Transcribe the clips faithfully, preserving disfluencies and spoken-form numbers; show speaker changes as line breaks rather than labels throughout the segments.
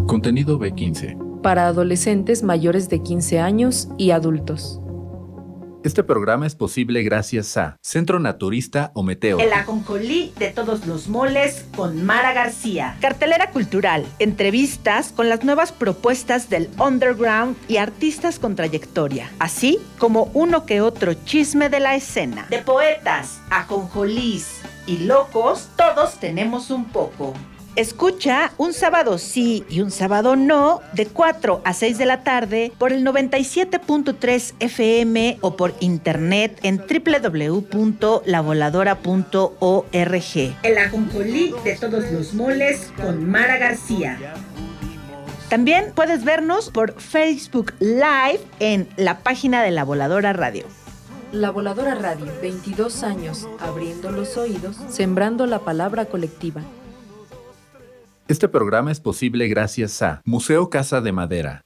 Contenido B quince.
Para adolescentes mayores de quince años y adultos.
Este programa es posible gracias a Centro Naturista Ometeo.
El ajonjolí de todos los moles con Mara García. Cartelera cultural, entrevistas con las nuevas propuestas del underground y artistas con trayectoria, así como uno que otro chisme de la escena. De poetas, ajonjolís y locos, todos tenemos un poco. Escucha un sábado sí y un sábado no de cuatro a seis de la tarde por el noventa y siete punto tres F M o por internet en doble u doble u doble u punto la voladora punto org. El ajonjolí de todos los moles con Mara García. También puedes vernos por Facebook Live en la página de La Voladora Radio.
La Voladora Radio, veintidós años, abriendo los oídos, sembrando la palabra colectiva.
Este programa es posible gracias a Museo Casa de Madera.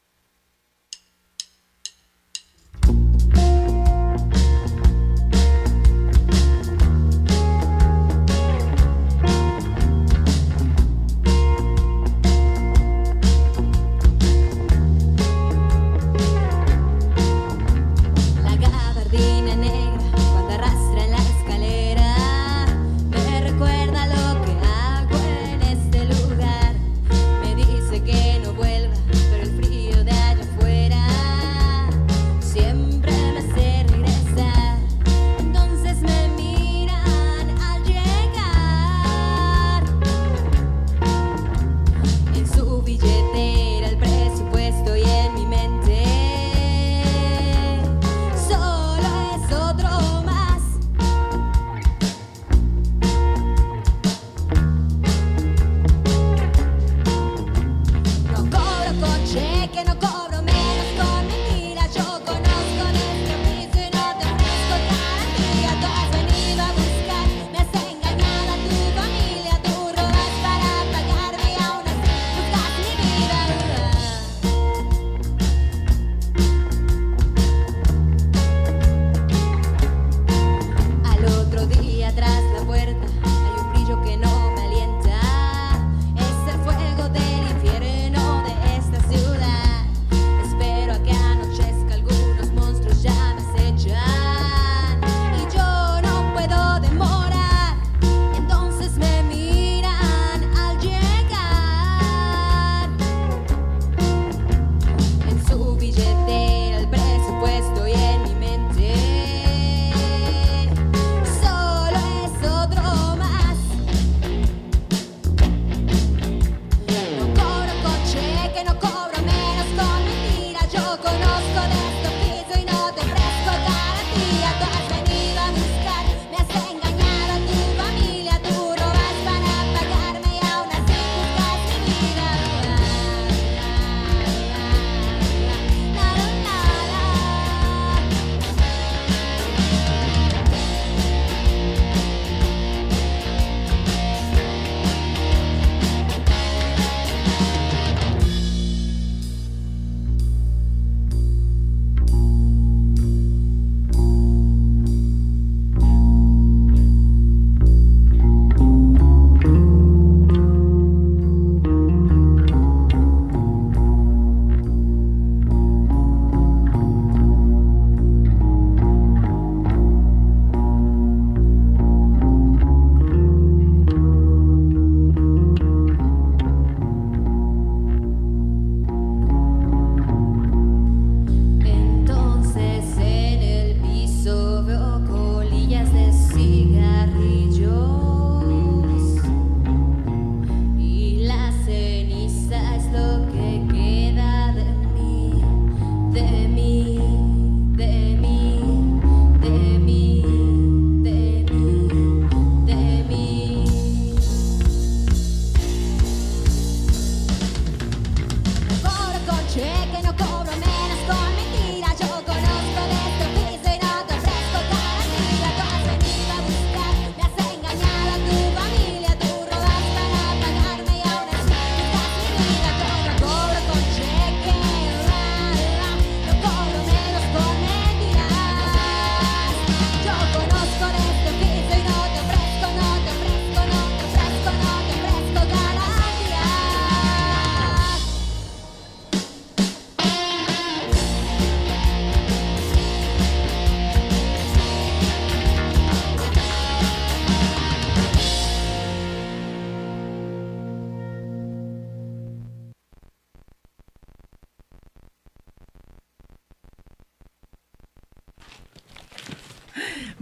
Que no vuelva, pero el frío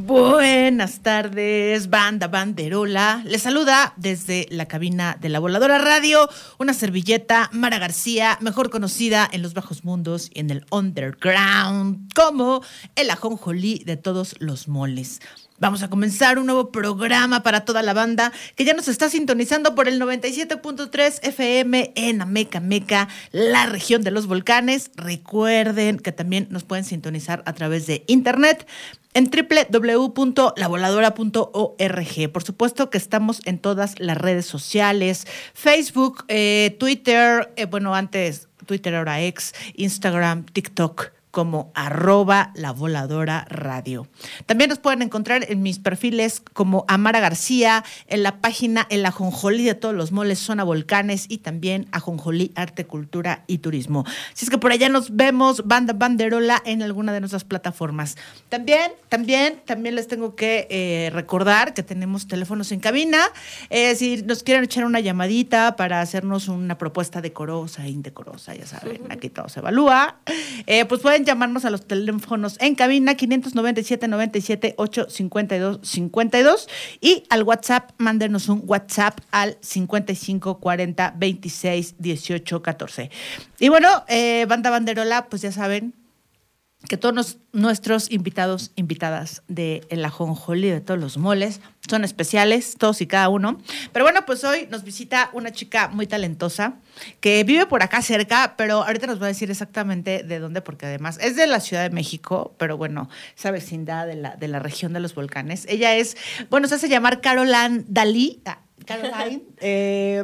Buenas tardes, banda banderola. Les saluda desde la cabina de La Voladora Radio una servilleta, Mara García, mejor conocida en los bajos mundos y en el underground como el ajonjolí de todos los moles. Vamos a comenzar un nuevo programa para toda la banda que ya nos está sintonizando por el noventa y siete punto tres F M en Ameca Meca, la región de los volcanes. Recuerden que también nos pueden sintonizar a través de internet en doble u doble u doble u punto la voladora punto org. Por supuesto que estamos en todas las redes sociales, Facebook, eh, Twitter, eh, bueno, antes Twitter, ahora X, Instagram, TikTok, como arroba La Voladora Radio. También nos pueden encontrar en mis perfiles como Amara García, en la página El Ajonjolí de todos los moles, Zona Volcanes, y también Ajonjolí Arte, Cultura y Turismo. Si es que por allá nos vemos, banda banderola, en alguna de nuestras plataformas. También, también, también les tengo que eh, recordar que tenemos teléfonos en cabina. Eh, si nos quieren echar una llamadita para hacernos una propuesta decorosa e indecorosa, ya saben, aquí todo se evalúa, eh, pues pueden llamarnos a los teléfonos en cabina quinientos noventa y siete, noventa y siete, ochocientos cincuenta y dos, cincuenta y dos, y al WhatsApp, mándenos un WhatsApp al cincuenta y cinco, cuarenta, veintiséis, dieciocho, catorce. Y bueno, eh, banda banderola, pues ya saben que todos nos, nuestros invitados, invitadas de El Ajonjolí de todos los moles son especiales, todos y cada uno. Pero bueno, pues hoy nos visita una chica muy talentosa que vive por acá cerca, pero ahorita nos va a decir exactamente de dónde, porque además es de la Ciudad de México, pero bueno, esa vecindad de la, de la región de los volcanes. Ella es, bueno, se hace llamar Caroline Dalí, ah, Caroline, eh,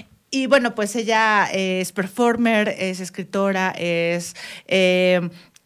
y bueno, pues ella es performer, es escritora, es Eh,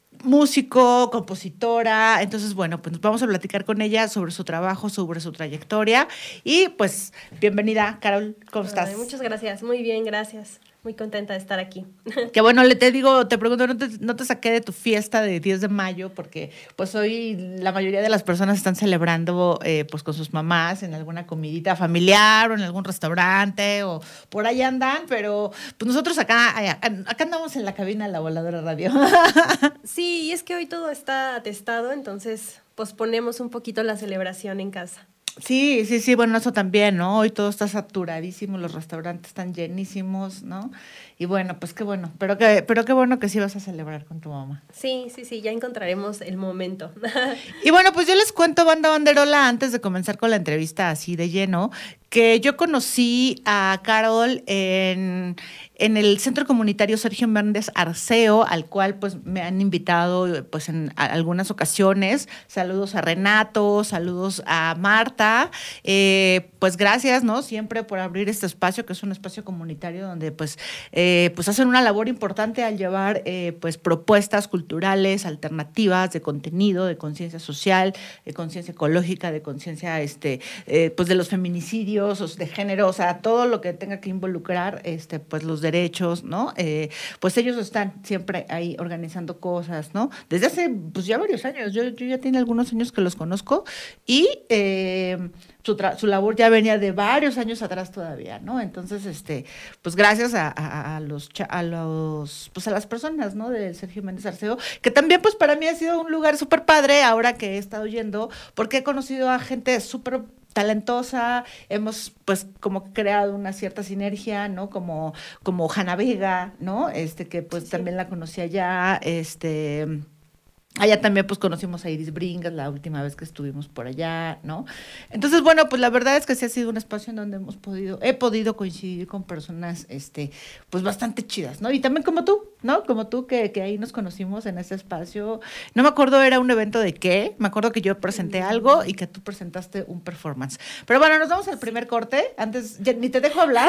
músico, compositora. Entonces, bueno, pues vamos a platicar con ella sobre su trabajo, sobre su trayectoria. Y pues, bienvenida, Carol, ¿cómo estás?
Ay, muchas gracias, muy bien, gracias. Muy contenta de estar aquí.
Que bueno, le te digo, te pregunto, no te, no te saqué de tu fiesta de diez de mayo, porque pues hoy la mayoría de las personas están celebrando eh, pues con sus mamás en alguna comidita familiar o en algún restaurante o por ahí andan, pero pues nosotros acá, acá andamos en la cabina de La Voladora Radio.
Sí, y es que hoy todo está atestado, entonces posponemos un poquito la celebración en casa.
Sí, sí, sí, bueno, eso también, ¿no? Hoy todo está saturadísimo, los restaurantes están llenísimos, ¿no? Y bueno, pues qué bueno, pero qué, pero qué bueno que sí vas a celebrar con tu mamá.
Sí, sí, sí, ya encontraremos el momento.
Y bueno, pues yo les cuento, banda banderola, antes de comenzar con la entrevista así de lleno, que yo conocí a Carol en, en el Centro Comunitario Sergio Méndez Arceo, al cual pues me han invitado pues en algunas ocasiones. Saludos a Renato, saludos a Marta. Eh, pues gracias, ¿no? Siempre por abrir este espacio, que es un espacio comunitario donde pues, eh, pues hacen una labor importante al llevar eh, pues propuestas culturales, alternativas de contenido, de conciencia social, de conciencia ecológica, de conciencia este, eh, pues de los feminicidios, de género, o sea, todo lo que tenga que involucrar este, pues los derechos, ¿no? Eh, pues ellos están siempre ahí organizando cosas, ¿no? Desde hace pues ya varios años, yo, yo ya tiene algunos años que los conozco y eh, su, tra- su labor ya venía de varios años atrás todavía, ¿no? Entonces, este, pues gracias a, a, a los a los pues a las personas, ¿no? Del Sergio Méndez Arceo, que también pues para mí ha sido un lugar súper padre ahora que he estado yendo, porque he conocido a gente súper talentosa, hemos pues como creado una cierta sinergia, ¿no? Como, como Hanna Vega, ¿no? Este, que pues sí, también la conocí allá, este... Allá también pues conocimos a Iris Bringas la última vez que estuvimos por allá, ¿no? Entonces, bueno, pues la verdad es que sí ha sido un espacio en donde hemos podido, he podido coincidir con personas, este, pues bastante chidas, ¿no? Y también como tú, ¿no? Como tú, que, que ahí nos conocimos en ese espacio. No me acuerdo, era un evento de qué, me acuerdo que yo presenté algo y que tú presentaste un performance. Pero bueno, nos vamos al primer corte, antes, ya, ni te dejo hablar.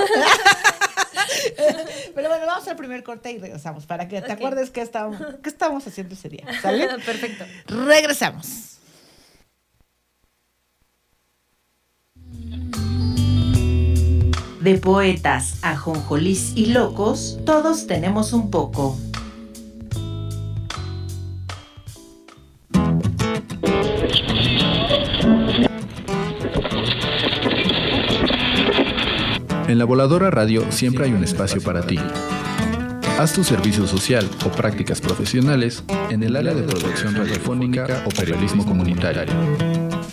Pero bueno, vamos al primer corte y regresamos para que te okay. acuerdes qué estábamos, qué estábamos haciendo ese día, ¿sale?
Perfecto.
Regresamos. De poetas, ajonjolís y locos, todos tenemos un poco.
En La Voladora Radio siempre hay un espacio para ti. Haz tu servicio social o prácticas profesionales en el área de producción radiofónica o periodismo comunitario.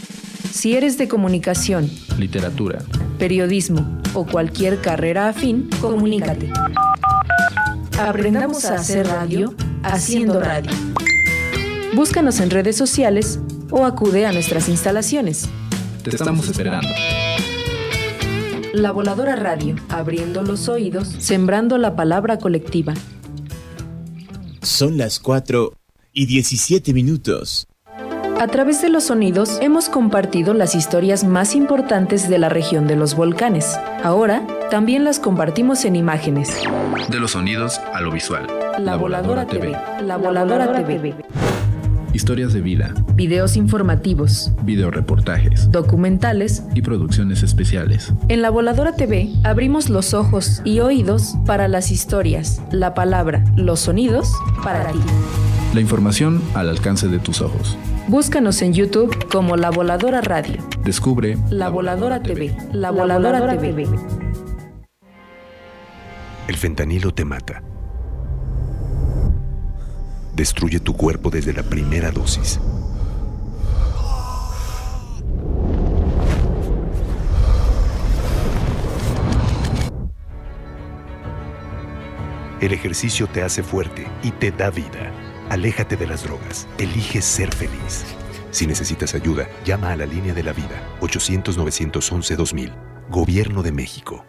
Si eres de comunicación,
literatura,
periodismo o cualquier carrera afín, comunícate. Aprendamos a hacer radio haciendo radio. Búscanos en redes sociales o acude a nuestras instalaciones.
te estamos esperando.
La Voladora Radio, abriendo los oídos, sembrando la palabra colectiva.
Son las cuatro y diecisiete minutos.
A través de los sonidos hemos compartido las historias más importantes de la región de los volcanes. Ahora también las compartimos en imágenes.
De los sonidos a lo visual.
La Voladora T V. La Voladora T V.
Historias de vida,
Videos informativos,
videoreportajes,
documentales.
y producciones especiales.
En La Voladora T V abrimos los ojos y oídos para las historias, la palabra, los sonidos para ti.
La información al alcance de tus ojos.
Búscanos en YouTube como La Voladora Radio.
Descubre
La Voladora T V. La Voladora T V.
El fentanilo te mata. Destruye tu cuerpo desde la primera dosis. El ejercicio te hace fuerte y te da vida. Aléjate de las drogas. Elige ser feliz. Si necesitas ayuda, llama a la línea de la vida. ochocientos, novecientos once, dos mil. Gobierno de México.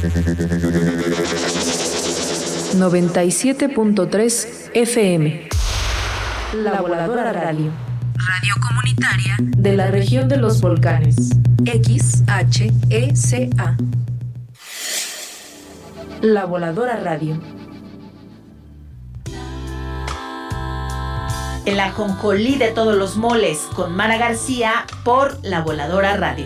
noventa y siete punto tres F M. La Voladora Radio. Radio comunitaria de la región de los volcanes. X H E C A. La Voladora Radio.
El ajonjolí de todos los moles con Mara García por La Voladora Radio.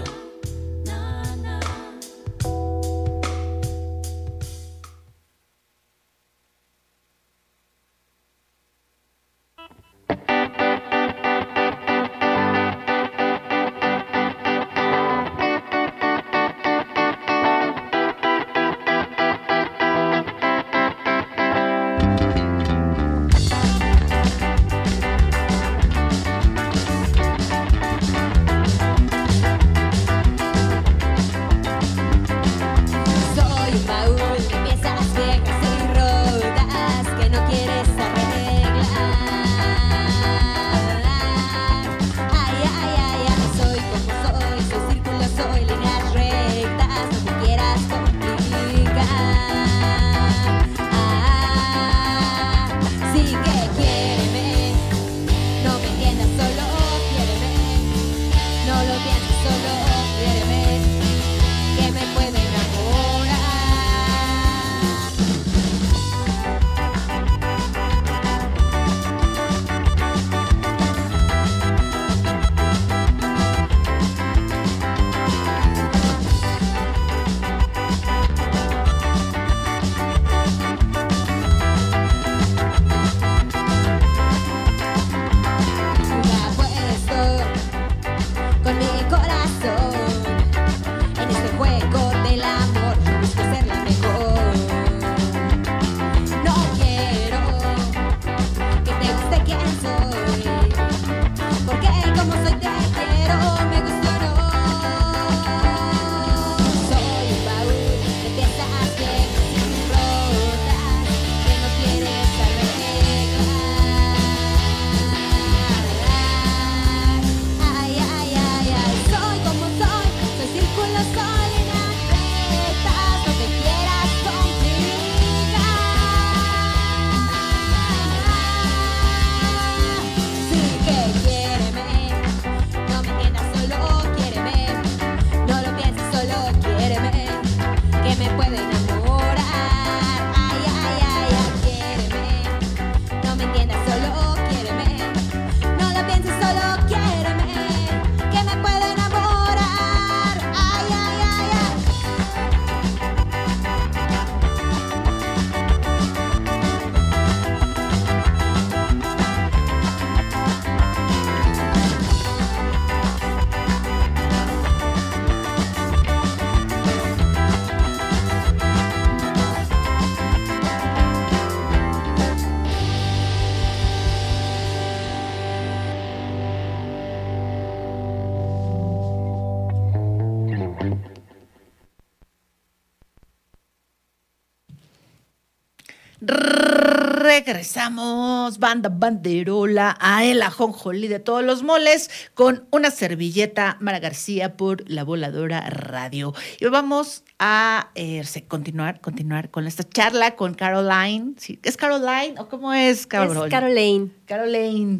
Regresamos, banda banderola, a el ajonjolí de todos los moles, con una servilleta Mara García por La Voladora Radio. Y vamos a eh, continuar, continuar con esta charla con Caroline. ¿Sí? ¿Es Caroline o cómo es, Caroline?
Es Caroline.
Caroline.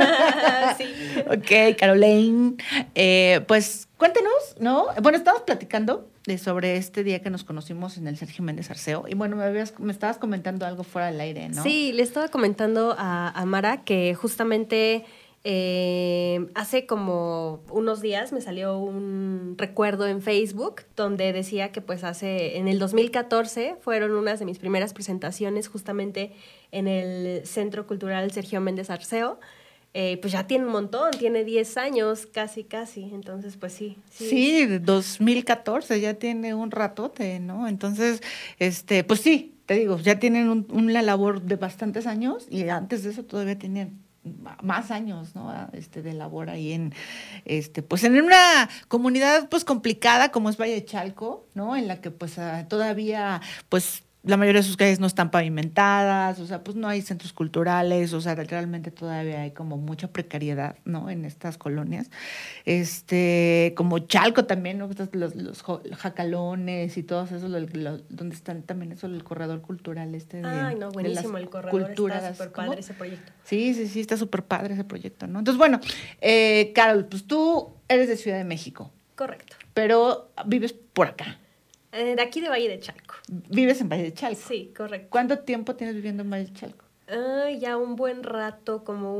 Sí.
Ok, Caroline. Eh, pues cuéntenos, ¿no? Bueno, estamos platicando de sobre este día que nos conocimos en el Sergio Méndez Arceo. Y bueno, me, habías, me estabas comentando algo fuera del aire, ¿no?
Sí, le estaba comentando a, a Mara que justamente eh, hace como unos días me salió un recuerdo en Facebook donde decía que pues hace, en el dos mil catorce fueron unas de mis primeras presentaciones justamente en el Centro Cultural Sergio Méndez Arceo. Eh, pues ya tiene un montón, tiene diez años, casi, casi, entonces pues sí.
Sí, sí, dos mil catorce, ya tiene un ratote, ¿no? Entonces, este, pues sí, te digo, ya tienen un, una labor de bastantes años y antes de eso todavía tenían más años, ¿no? Este, de labor ahí en, este, pues en una comunidad pues complicada como es Valle de Chalco, ¿no? En la que pues uh, todavía, pues la mayoría de sus calles no están pavimentadas, o sea, pues no hay centros culturales, o sea, realmente todavía hay como mucha precariedad, ¿no? En estas colonias. Este, como Chalco también, ¿no? Los, los jacalones y todos esos, lo, lo, donde están también eso, el corredor cultural este de
Ay, no, buenísimo, el corredor
culturas,
está súper padre ese proyecto.
Sí, sí, sí, está súper padre ese proyecto, ¿no? Entonces, bueno, eh, Carol, pues tú eres de Ciudad de México.
Correcto.
Pero vives por acá.
Eh, de aquí de Valle de Chalco.
¿Vives en Valle de Chalco?
Sí, correcto.
¿Cuánto tiempo tienes viviendo en Valle de Chalco?
Uh, ya un buen rato, como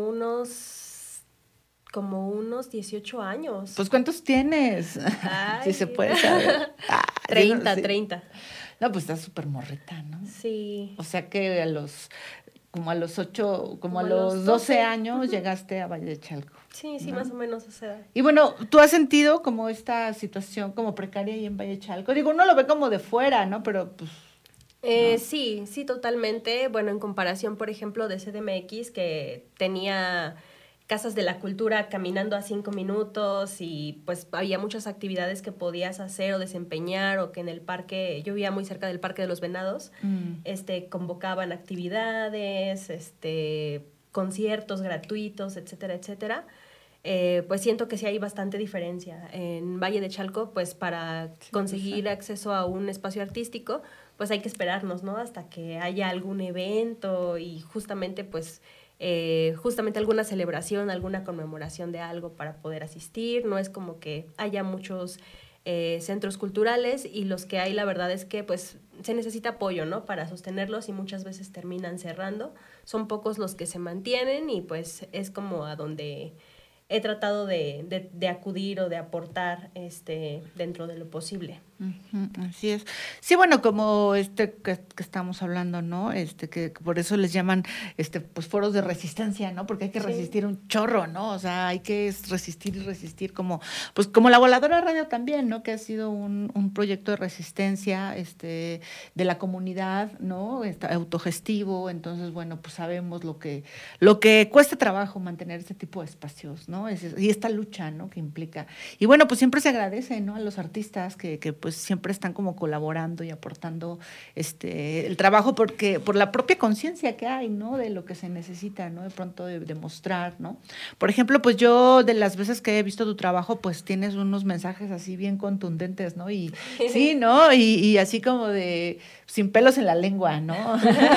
unos, como unos dieciocho años.
Pues ¿cuántos tienes?
Ay.
Si se puede saber. Ah,
treinta,
sí.
treinta.
No, pues estás súper morrita, ¿no?
Sí.
O sea que a los, como a los ocho, como, como a los doce,
doce
años llegaste a Valle de Chalco.
Sí, sí, ¿no? Más o menos esa edad.
Y bueno, ¿tú has sentido como esta situación como precaria ahí en Valle de Chalco? Digo, uno lo ve como de fuera, ¿no? Pero pues...
Eh,
¿no?
Sí, sí, totalmente. Bueno, en comparación, por ejemplo, de C D M X, que tenía casas de la cultura caminando a cinco minutos y pues había muchas actividades que podías hacer o desempeñar, o que en el parque, yo vivía muy cerca del Parque de los Venados, mm. este, convocaban actividades, este, conciertos gratuitos, etcétera, etcétera. Eh, pues siento que sí hay bastante diferencia. En Valle de Chalco, pues para sí, conseguir sí. acceso a un espacio artístico, pues hay que esperarnos, ¿no? Hasta que haya algún evento y justamente, pues, eh, justamente alguna celebración, alguna conmemoración de algo para poder asistir. No es como que haya muchos eh, centros culturales, y los que hay, la verdad es que, pues, se necesita apoyo, ¿no? Para sostenerlos, y muchas veces terminan cerrando. Son pocos los que se mantienen, y pues es como a donde he tratado de, de, de acudir o de aportar este, dentro de lo posible.
Uh-huh, así es. Sí, bueno, como este que, que estamos hablando, ¿no? Este que, que por eso les llaman este pues foros de resistencia, ¿no? Porque hay que sí. resistir un chorro, ¿no? O sea, hay que resistir y resistir, como pues como La Voladora Radio también, ¿no? Que ha sido un, un proyecto de resistencia este de la comunidad, ¿no? Está autogestivo. Entonces, bueno, pues sabemos lo que lo que cuesta trabajo mantener ese tipo de espacios, ¿no? Es, y esta lucha, ¿no? Que implica. Y bueno, pues siempre se agradece, ¿no? A los artistas que, que pues siempre están como colaborando y aportando este el trabajo, porque por la propia conciencia que hay, ¿no? De lo que se necesita, ¿no? De pronto de, de mostrar, ¿no? Por ejemplo, pues yo de las veces que he visto tu trabajo, pues tienes unos mensajes así bien contundentes, ¿no? Y sí, ¿no? Y, y así como de sin pelos en la lengua, ¿no?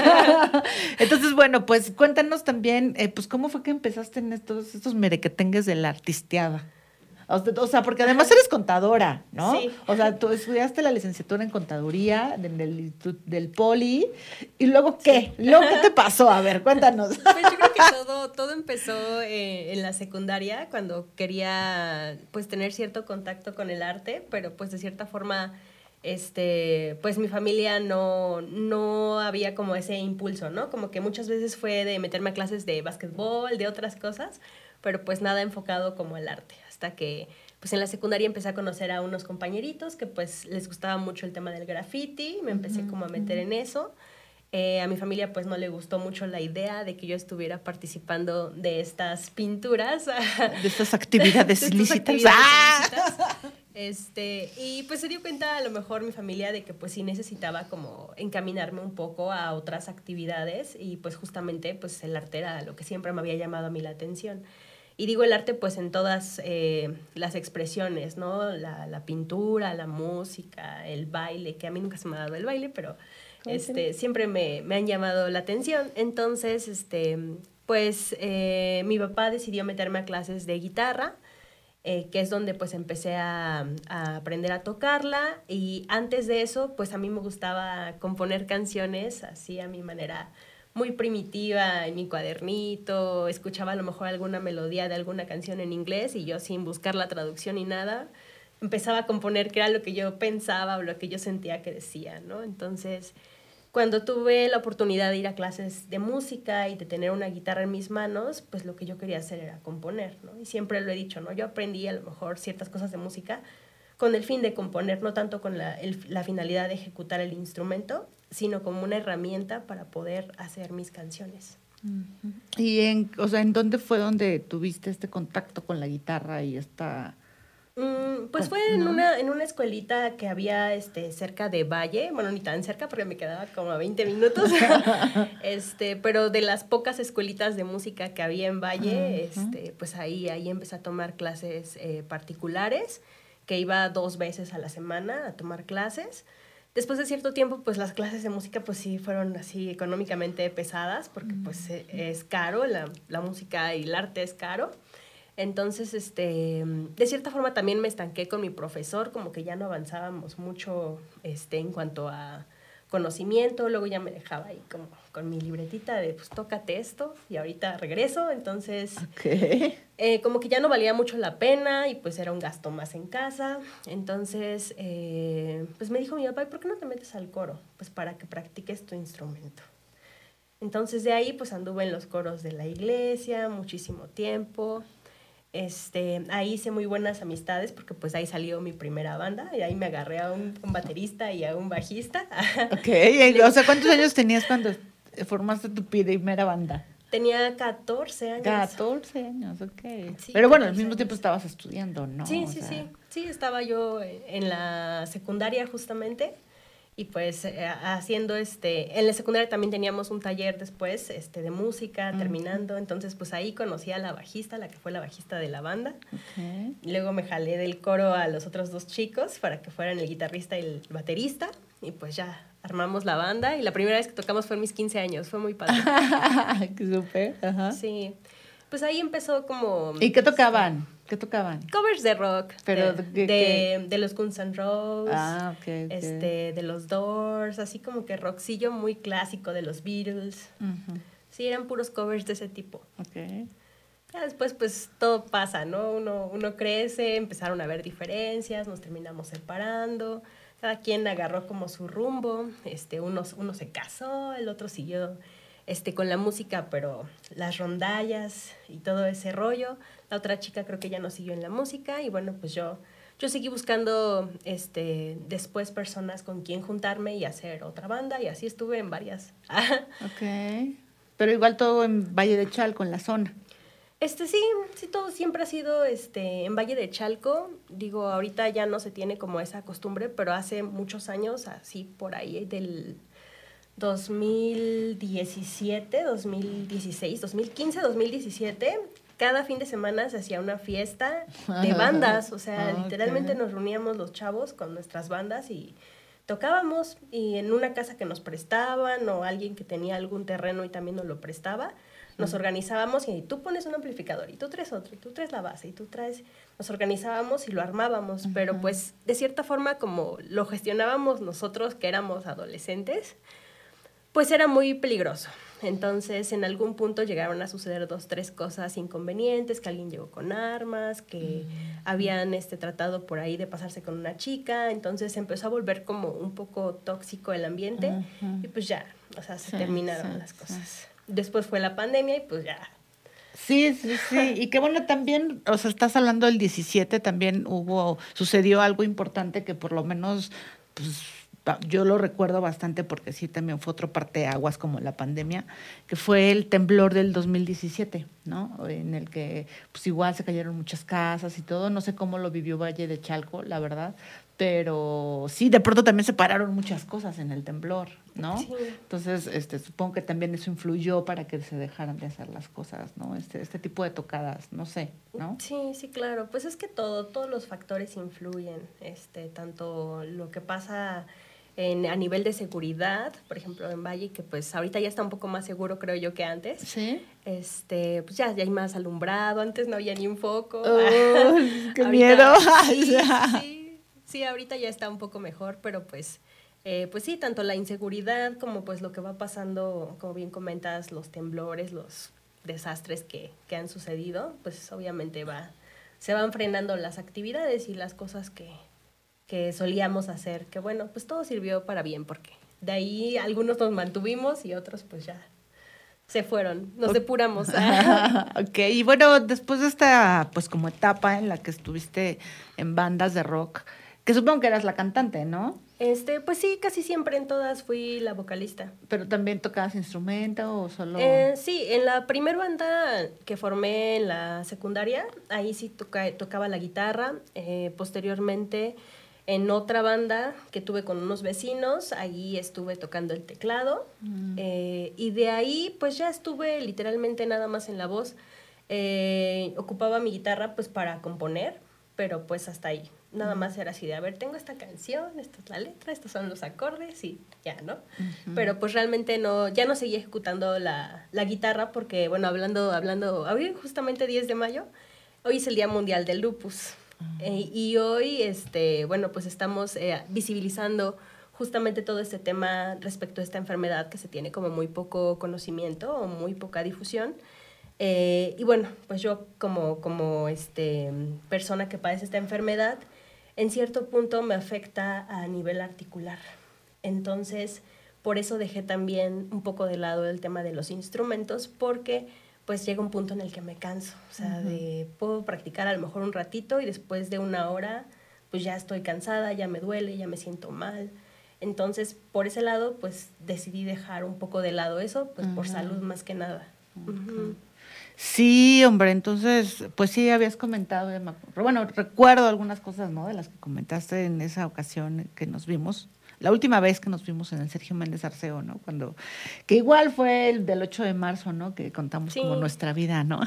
Entonces, bueno, pues cuéntanos también, eh, pues cómo fue que empezaste en estos, estos merequetengues de la artisteada. O sea, porque además eres contadora, ¿no?
Sí.
O sea, tú estudiaste la licenciatura en contaduría del, del, del Poli, y luego, ¿qué? Sí. ¿Luego qué te pasó? A ver, cuéntanos.
Pues yo creo que todo, todo empezó eh, en la secundaria, cuando quería, pues, tener cierto contacto con el arte, pero, pues, de cierta forma, este, pues, mi familia no, no había como ese impulso, ¿no? Como que muchas veces fue de meterme a clases de básquetbol, de otras cosas, pero, pues, nada enfocado como el arte. Hasta que pues en la secundaria empecé a conocer a unos compañeritos que pues les gustaba mucho el tema del graffiti, me empecé uh-huh, como a meter uh-huh. en eso. Eh, a mi familia pues no le gustó mucho la idea de que yo estuviera participando de estas pinturas.
De estas actividades
de estas
ilícitas.
Actividades
¡Ah!
ilícitas. Este, y pues se dio cuenta a lo mejor mi familia de que pues sí necesitaba como encaminarme un poco a otras actividades y pues justamente pues el arte era lo que siempre me había llamado a mí la atención. Y digo el arte pues en todas eh, las expresiones, ¿no? La, la pintura, la música, el baile, que a mí nunca se me ha dado el baile, pero este, siempre me, me han llamado la atención. Entonces, este, pues eh, mi papá decidió meterme a clases de guitarra, Eh, que es donde pues empecé a, a aprender a tocarla, y antes de eso pues a mí me gustaba componer canciones así a mi manera muy primitiva en mi cuadernito, escuchaba a lo mejor alguna melodía de alguna canción en inglés y yo sin buscar la traducción ni nada empezaba a componer que era lo que yo pensaba o lo que yo sentía que decía, ¿no? Entonces cuando tuve la oportunidad de ir a clases de música y de tener una guitarra en mis manos, pues lo que yo quería hacer era componer, ¿no? Y siempre lo he dicho, ¿no? Yo aprendí a lo mejor ciertas cosas de música con el fin de componer, no tanto con la, el, la finalidad de ejecutar el instrumento, sino como una herramienta para poder hacer mis canciones.
Uh-huh. ¿Y en, o sea, en dónde fue donde tuviste este contacto con la guitarra y esta...?
Mm, pues fue en, ¿no? una, en una escuelita que había este, cerca de Valle, bueno, ni tan cerca porque me quedaba como a veinte minutos, este, pero de las pocas escuelitas de música que había en Valle, uh-huh. este, pues ahí, ahí empecé a tomar clases eh, particulares, que iba dos veces a la semana a tomar clases. Después de cierto tiempo, pues las clases de música pues sí fueron así económicamente pesadas, porque pues uh-huh. es caro, la, la música y el arte es caro. Entonces, este, de cierta forma también me estanqué con mi profesor, como que ya no avanzábamos mucho este, en cuanto a conocimiento. Luego ya me dejaba ahí como con mi libretita de, pues, tócate esto y ahorita regreso. Entonces,
okay.
eh, como que ya no valía mucho la pena y pues era un gasto más en casa. Entonces, eh, pues me dijo mi papá, ¿por qué no te metes al coro? Pues para que practiques tu instrumento. Entonces, de ahí, pues anduve en los coros de la iglesia muchísimo tiempo. Este, ahí hice muy buenas amistades porque pues ahí salió mi primera banda y ahí me agarré a un, un baterista y a un bajista.
Ok, o sea, ¿cuántos años tenías cuando formaste tu primera banda?
Tenía catorce años.
catorce años, ok.
Sí,
pero bueno, al mismo
años.
tiempo estabas estudiando, ¿no?
Sí,
o
sí,
sea...
sí. Sí, estaba yo en la secundaria justamente. Y pues eh, haciendo este, en la secundaria también teníamos un taller después este, de música, uh-huh. terminando, entonces pues ahí conocí a la bajista, la que fue la bajista de la banda.
Okay.
Luego me jalé del coro a los otros dos chicos para que fueran el guitarrista y el baterista, y pues ya armamos la banda, y la primera vez que tocamos fue en mis quince años, fue muy padre.
¡Qué súper! Ajá.
Sí, pues ahí empezó como...
¿Y qué tocaban? ¿Qué tocaban?
Covers de rock.
Pero
de,
de,
de, de los Guns N' Roses.
Ah, ok, okay.
Este, de los Doors, así como que rockcillo muy clásico de los Beatles.
Uh-huh.
Sí, eran puros covers de ese tipo.
Okay.
Ya después, pues, todo pasa, ¿no? Uno, uno crece, empezaron a haber diferencias, nos terminamos separando. Cada quien agarró como su rumbo. Este, uno, uno se casó, el otro siguió este, con la música, pero las rondallas y todo ese rollo. La otra chica creo que ya no siguió en la música y bueno, pues yo, yo seguí buscando este, después personas con quien juntarme y hacer otra banda, y así estuve en varias.
Ok, pero igual todo en Valle de Chalco, en la zona.
Este, sí, sí, todo siempre ha sido este, en Valle de Chalco. Digo, ahorita ya no se tiene como esa costumbre, pero hace muchos años, así por ahí del dos mil diecisiete, dos mil dieciséis, dos mil quince, dos mil diecisiete, cada fin de semana se hacía una fiesta de bandas, o sea, okay. literalmente nos reuníamos los chavos con nuestras bandas y tocábamos, y en una casa que nos prestaban o alguien que tenía algún terreno y también nos lo prestaba, nos uh-huh. organizábamos y tú pones un amplificador y tú traes otro y tú traes la base y tú traes, nos organizábamos y lo armábamos, uh-huh. pero pues de cierta forma como lo gestionábamos nosotros que éramos adolescentes, pues era muy peligroso. Entonces, en algún punto llegaron a suceder dos, tres cosas inconvenientes, que alguien llegó con armas, que mm. habían este, tratado por ahí de pasarse con una chica. Entonces, empezó a volver como un poco tóxico el ambiente. Uh-huh. Y pues ya, o sea, se sí, terminaron sí, las cosas. Sí. Después fue la pandemia y pues ya.
Sí, sí, sí. Y qué bueno también, o sea, estás hablando del diecisiete, también hubo, sucedió algo importante que por lo menos, pues, yo lo recuerdo bastante porque sí también fue otro parteaguas como la pandemia, que fue el temblor del dos mil diecisiete, ¿no? En el que pues igual se cayeron muchas casas y todo, no sé cómo lo vivió Valle de Chalco, la verdad, pero sí, de pronto también se pararon muchas cosas en el temblor, ¿no?
Sí.
Entonces, este, supongo que también eso influyó para que se dejaran de hacer las cosas, ¿no? Este, este tipo de tocadas, no sé, ¿no?
Sí, sí, claro. Pues es que todo, todos los factores influyen, este, tanto lo que pasa en, a nivel de seguridad, por ejemplo, en Valle, que pues ahorita ya está un poco más seguro, creo yo, que antes.
Sí.
Este, pues ya, ya hay más alumbrado, antes no había ni un foco.
Oh, ¡qué
Ahorita,
miedo!
Sí, sí. Sí, ahorita ya está un poco mejor, pero pues, eh, pues sí, tanto la inseguridad como pues lo que va pasando, como bien comentas, los temblores, los desastres que, que han sucedido, pues obviamente va, se van frenando las actividades y las cosas que, que solíamos hacer, que bueno, pues todo sirvió para bien, porque de ahí algunos nos mantuvimos y otros pues ya se fueron, nos
Okay.
depuramos.
Ok, y bueno, después de esta, pues como etapa en la que estuviste en bandas de rock, que supongo que eras la cantante, ¿no?
Este, pues sí, casi siempre en todas fui la vocalista.
Pero también tocabas instrumento o solo...
Eh, sí, en la primer banda que formé en la secundaria, ahí sí toca, tocaba la guitarra. Eh, posteriormente, en otra banda que tuve con unos vecinos, ahí estuve tocando el teclado. Mm. Eh, y de ahí, pues ya estuve literalmente nada más en la voz. Eh, ocupaba mi guitarra pues para componer, pero pues hasta ahí. Nada más era así de, a ver, tengo esta canción, esta es la letra, estos son los acordes y ya, ¿no? Uh-huh. Pero pues realmente no, ya no seguí ejecutando la, la guitarra porque, bueno, hablando, hablando, hoy justamente diez de mayo, hoy es el Día Mundial del Lupus. Uh-huh. Eh, y hoy, este, bueno, pues estamos eh, visibilizando justamente todo este tema respecto a esta enfermedad que se tiene como muy poco conocimiento o muy poca difusión. Eh, y bueno, pues yo como, como este, persona que padece esta enfermedad, en cierto punto me afecta a nivel articular. Entonces, por eso dejé también un poco de lado el tema de los instrumentos, porque pues llega un punto en el que me canso. O sea, uh-huh. de, puedo practicar a lo mejor un ratito y después de una hora, pues ya estoy cansada, ya me duele, ya me siento mal. Entonces, por ese lado, pues decidí dejar un poco de lado eso, pues uh-huh. por salud más que nada. Uh-huh. Uh-huh.
Sí, hombre, entonces, pues sí, habías comentado, bueno, recuerdo algunas cosas, ¿no?, de las que comentaste en esa ocasión que nos vimos, la última vez que nos vimos en el Sergio Méndez Arceo, ¿no?, cuando, que igual fue el del ocho de marzo, ¿no?, que contamos sí. como nuestra vida, ¿no?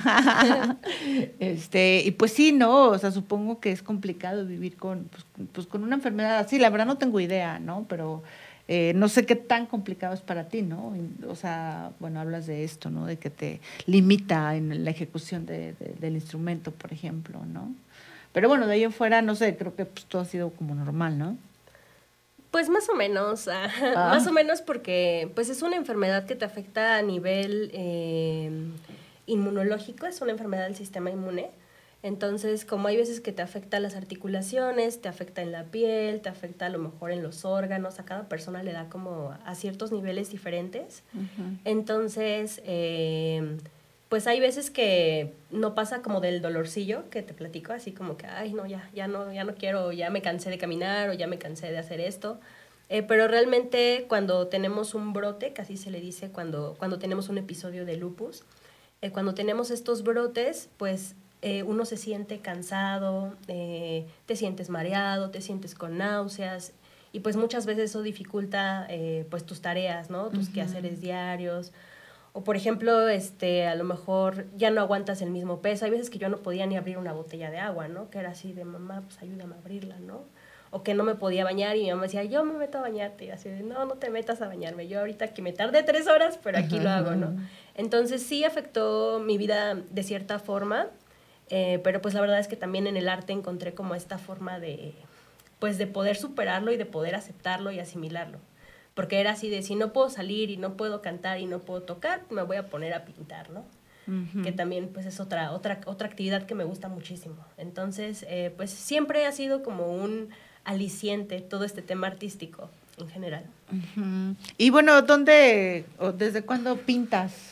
este, y pues sí, ¿no?, o sea, supongo que es complicado vivir con, pues, pues con una enfermedad así, la verdad no tengo idea, ¿no?, pero... Eh, no sé qué tan complicado es para ti, ¿no? O sea, bueno, hablas de esto, ¿no? De que te limita en la ejecución de, de, del instrumento, por ejemplo, ¿no? Pero bueno, de ahí en fuera, no sé, creo que pues, todo ha sido como normal, ¿no?
Pues más o menos, ah. más o menos porque pues es una enfermedad que te afecta a nivel eh, inmunológico, es una enfermedad del sistema inmune. Entonces, como hay veces que te afecta las articulaciones, te afecta en la piel, te afecta a lo mejor en los órganos, a cada persona le da como a ciertos niveles diferentes. Uh-huh. Entonces, eh, pues hay veces que no pasa como del dolorcillo que te platico, así como que, ay, no, ya, ya no, ya no quiero, ya me cansé de caminar o ya me cansé de hacer esto. Eh, pero realmente cuando tenemos un brote, que así se le dice cuando, cuando tenemos un episodio de lupus, eh, cuando tenemos estos brotes, pues... Eh, uno se siente cansado, eh, te sientes mareado, te sientes con náuseas y pues muchas veces eso dificulta eh, pues tus tareas, ¿no? Tus uh-huh. quehaceres diarios. O por ejemplo, este, a lo mejor ya no aguantas el mismo peso. Hay veces que yo no podía ni abrir una botella de agua, ¿no? Que era así de, mamá, pues ayúdame a abrirla, ¿no? O que no me podía bañar y mi mamá decía, yo me meto a bañarte. Y así de, no, no te metas a bañarme. Yo ahorita que me tardé tres horas, pero aquí uh-huh. lo hago, ¿no? Entonces sí afectó mi vida de cierta forma. Eh, pero pues la verdad es que también en el arte encontré como esta forma de, pues de poder superarlo y de poder aceptarlo y asimilarlo. Porque era así de, si no puedo salir y no puedo cantar y no puedo tocar, me voy a poner a pintar, ¿no? Uh-huh. Que también pues es otra, otra, otra actividad que me gusta muchísimo. Entonces, eh, pues siempre ha sido como un aliciente todo este tema artístico en general.
Uh-huh. Y bueno, ¿dónde o desde cuándo pintas?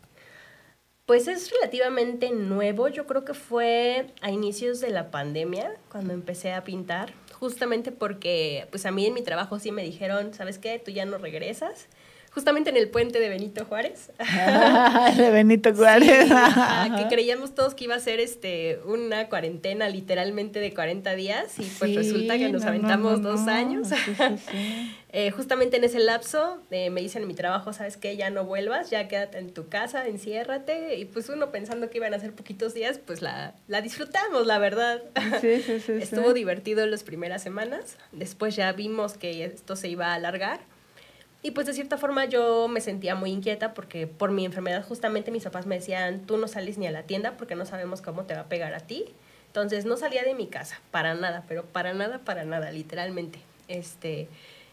Pues es relativamente nuevo, yo creo que fue a inicios de la pandemia cuando empecé a pintar. justamente porque pues a mí en mi trabajo sí me dijeron, ¿sabes qué? Tú ya no regresas. Justamente en el puente de Benito Juárez.
De Benito Juárez.
Sí, ajá, que creíamos todos que iba a ser este una cuarentena literalmente de cuarenta días y pues
sí,
resulta que nos
no,
aventamos
no, no,
dos
no.
años.
Sí, sí, sí.
eh, justamente en ese lapso eh, me dicen en mi trabajo, ¿sabes qué? Ya no vuelvas, ya quédate en tu casa, enciérrate. Y pues uno pensando que iban a ser poquitos días, pues la, la disfrutamos, la verdad.
Sí, sí, sí,
Estuvo
sí.
divertido las primeras semanas. Después ya vimos que esto se iba a alargar. Y pues de cierta forma yo me sentía muy inquieta porque por mi enfermedad justamente mis papás me decían, tú no sales ni a la tienda porque no sabemos cómo te va a pegar a ti. Entonces no salía de mi casa, para nada, pero para nada, para nada, literalmente. Este,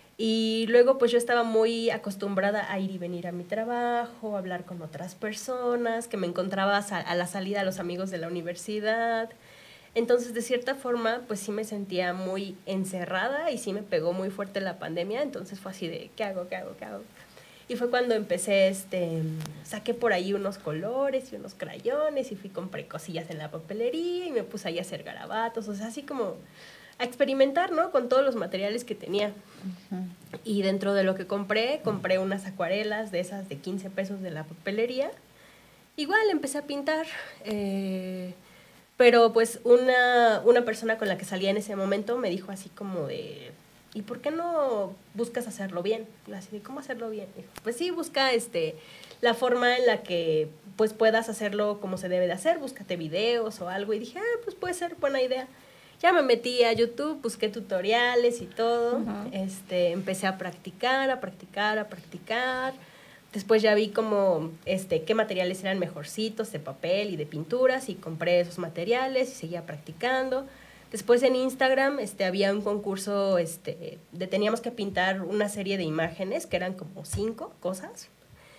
y luego pues yo estaba muy acostumbrada a ir y venir a mi trabajo, a hablar con otras personas, que me encontraba a la salida a los amigos de la universidad. Entonces, de cierta forma, pues sí me sentía muy encerrada y sí me pegó muy fuerte la pandemia. Entonces fue así de, ¿qué hago, qué hago, qué hago? Y fue cuando empecé, este, saqué por ahí unos colores y unos crayones y fui, compré cosillas en la papelería y me puse ahí a hacer garabatos. O sea, así como a experimentar, ¿no? Con todos los materiales que tenía. Uh-huh. Y dentro de lo que compré, compré unas acuarelas de esas de quince pesos de la papelería. Igual empecé a pintar, eh... Pero pues una, una persona con la que salía en ese momento me dijo así como de, ¿y por qué no buscas hacerlo bien? Así de, ¿cómo hacerlo bien? Dijo, pues sí, busca este, la forma en la que pues puedas hacerlo como se debe de hacer, búscate videos o algo. Y dije, ah, pues puede ser buena idea. Ya me metí a YouTube, busqué tutoriales y todo. Uh-huh. este, empecé a practicar, a practicar, a practicar. Después ya vi como este, qué materiales eran mejorcitos de papel y de pinturas y compré esos materiales y seguía practicando. Después en Instagram este, había un concurso este, de teníamos que pintar una serie de imágenes que eran como cinco cosas.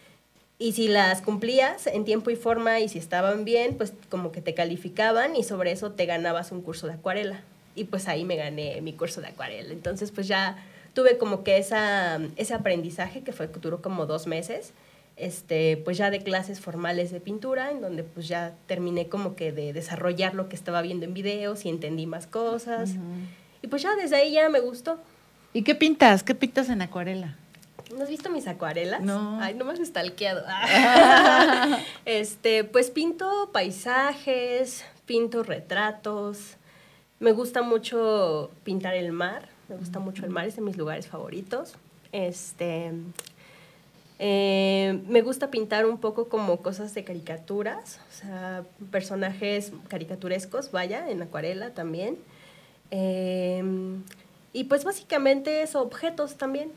Y si las cumplías en tiempo y forma y si estaban bien, pues como que te calificaban y sobre eso te ganabas un curso de acuarela. Y pues ahí me gané mi curso de acuarela. Entonces pues ya tuve como que esa, ese aprendizaje que fue, que duró como dos meses, este, pues ya de clases formales de pintura, en donde pues ya terminé como que de desarrollar lo que estaba viendo en videos y entendí más cosas. Uh-huh. Y pues ya desde ahí ya me gustó.
¿Y qué pintas? ¿Qué pintas en acuarela?
¿No has visto mis acuarelas?
No.
Ay, no me has stalkeado. este, pues pinto paisajes, pinto retratos. Me gusta mucho pintar el mar. Me gusta mucho el mar, es de mis lugares favoritos. Este, eh, me gusta pintar un poco como cosas de caricaturas, o sea, personajes caricaturescos, vaya, en acuarela también. Eh, y pues básicamente es objetos también.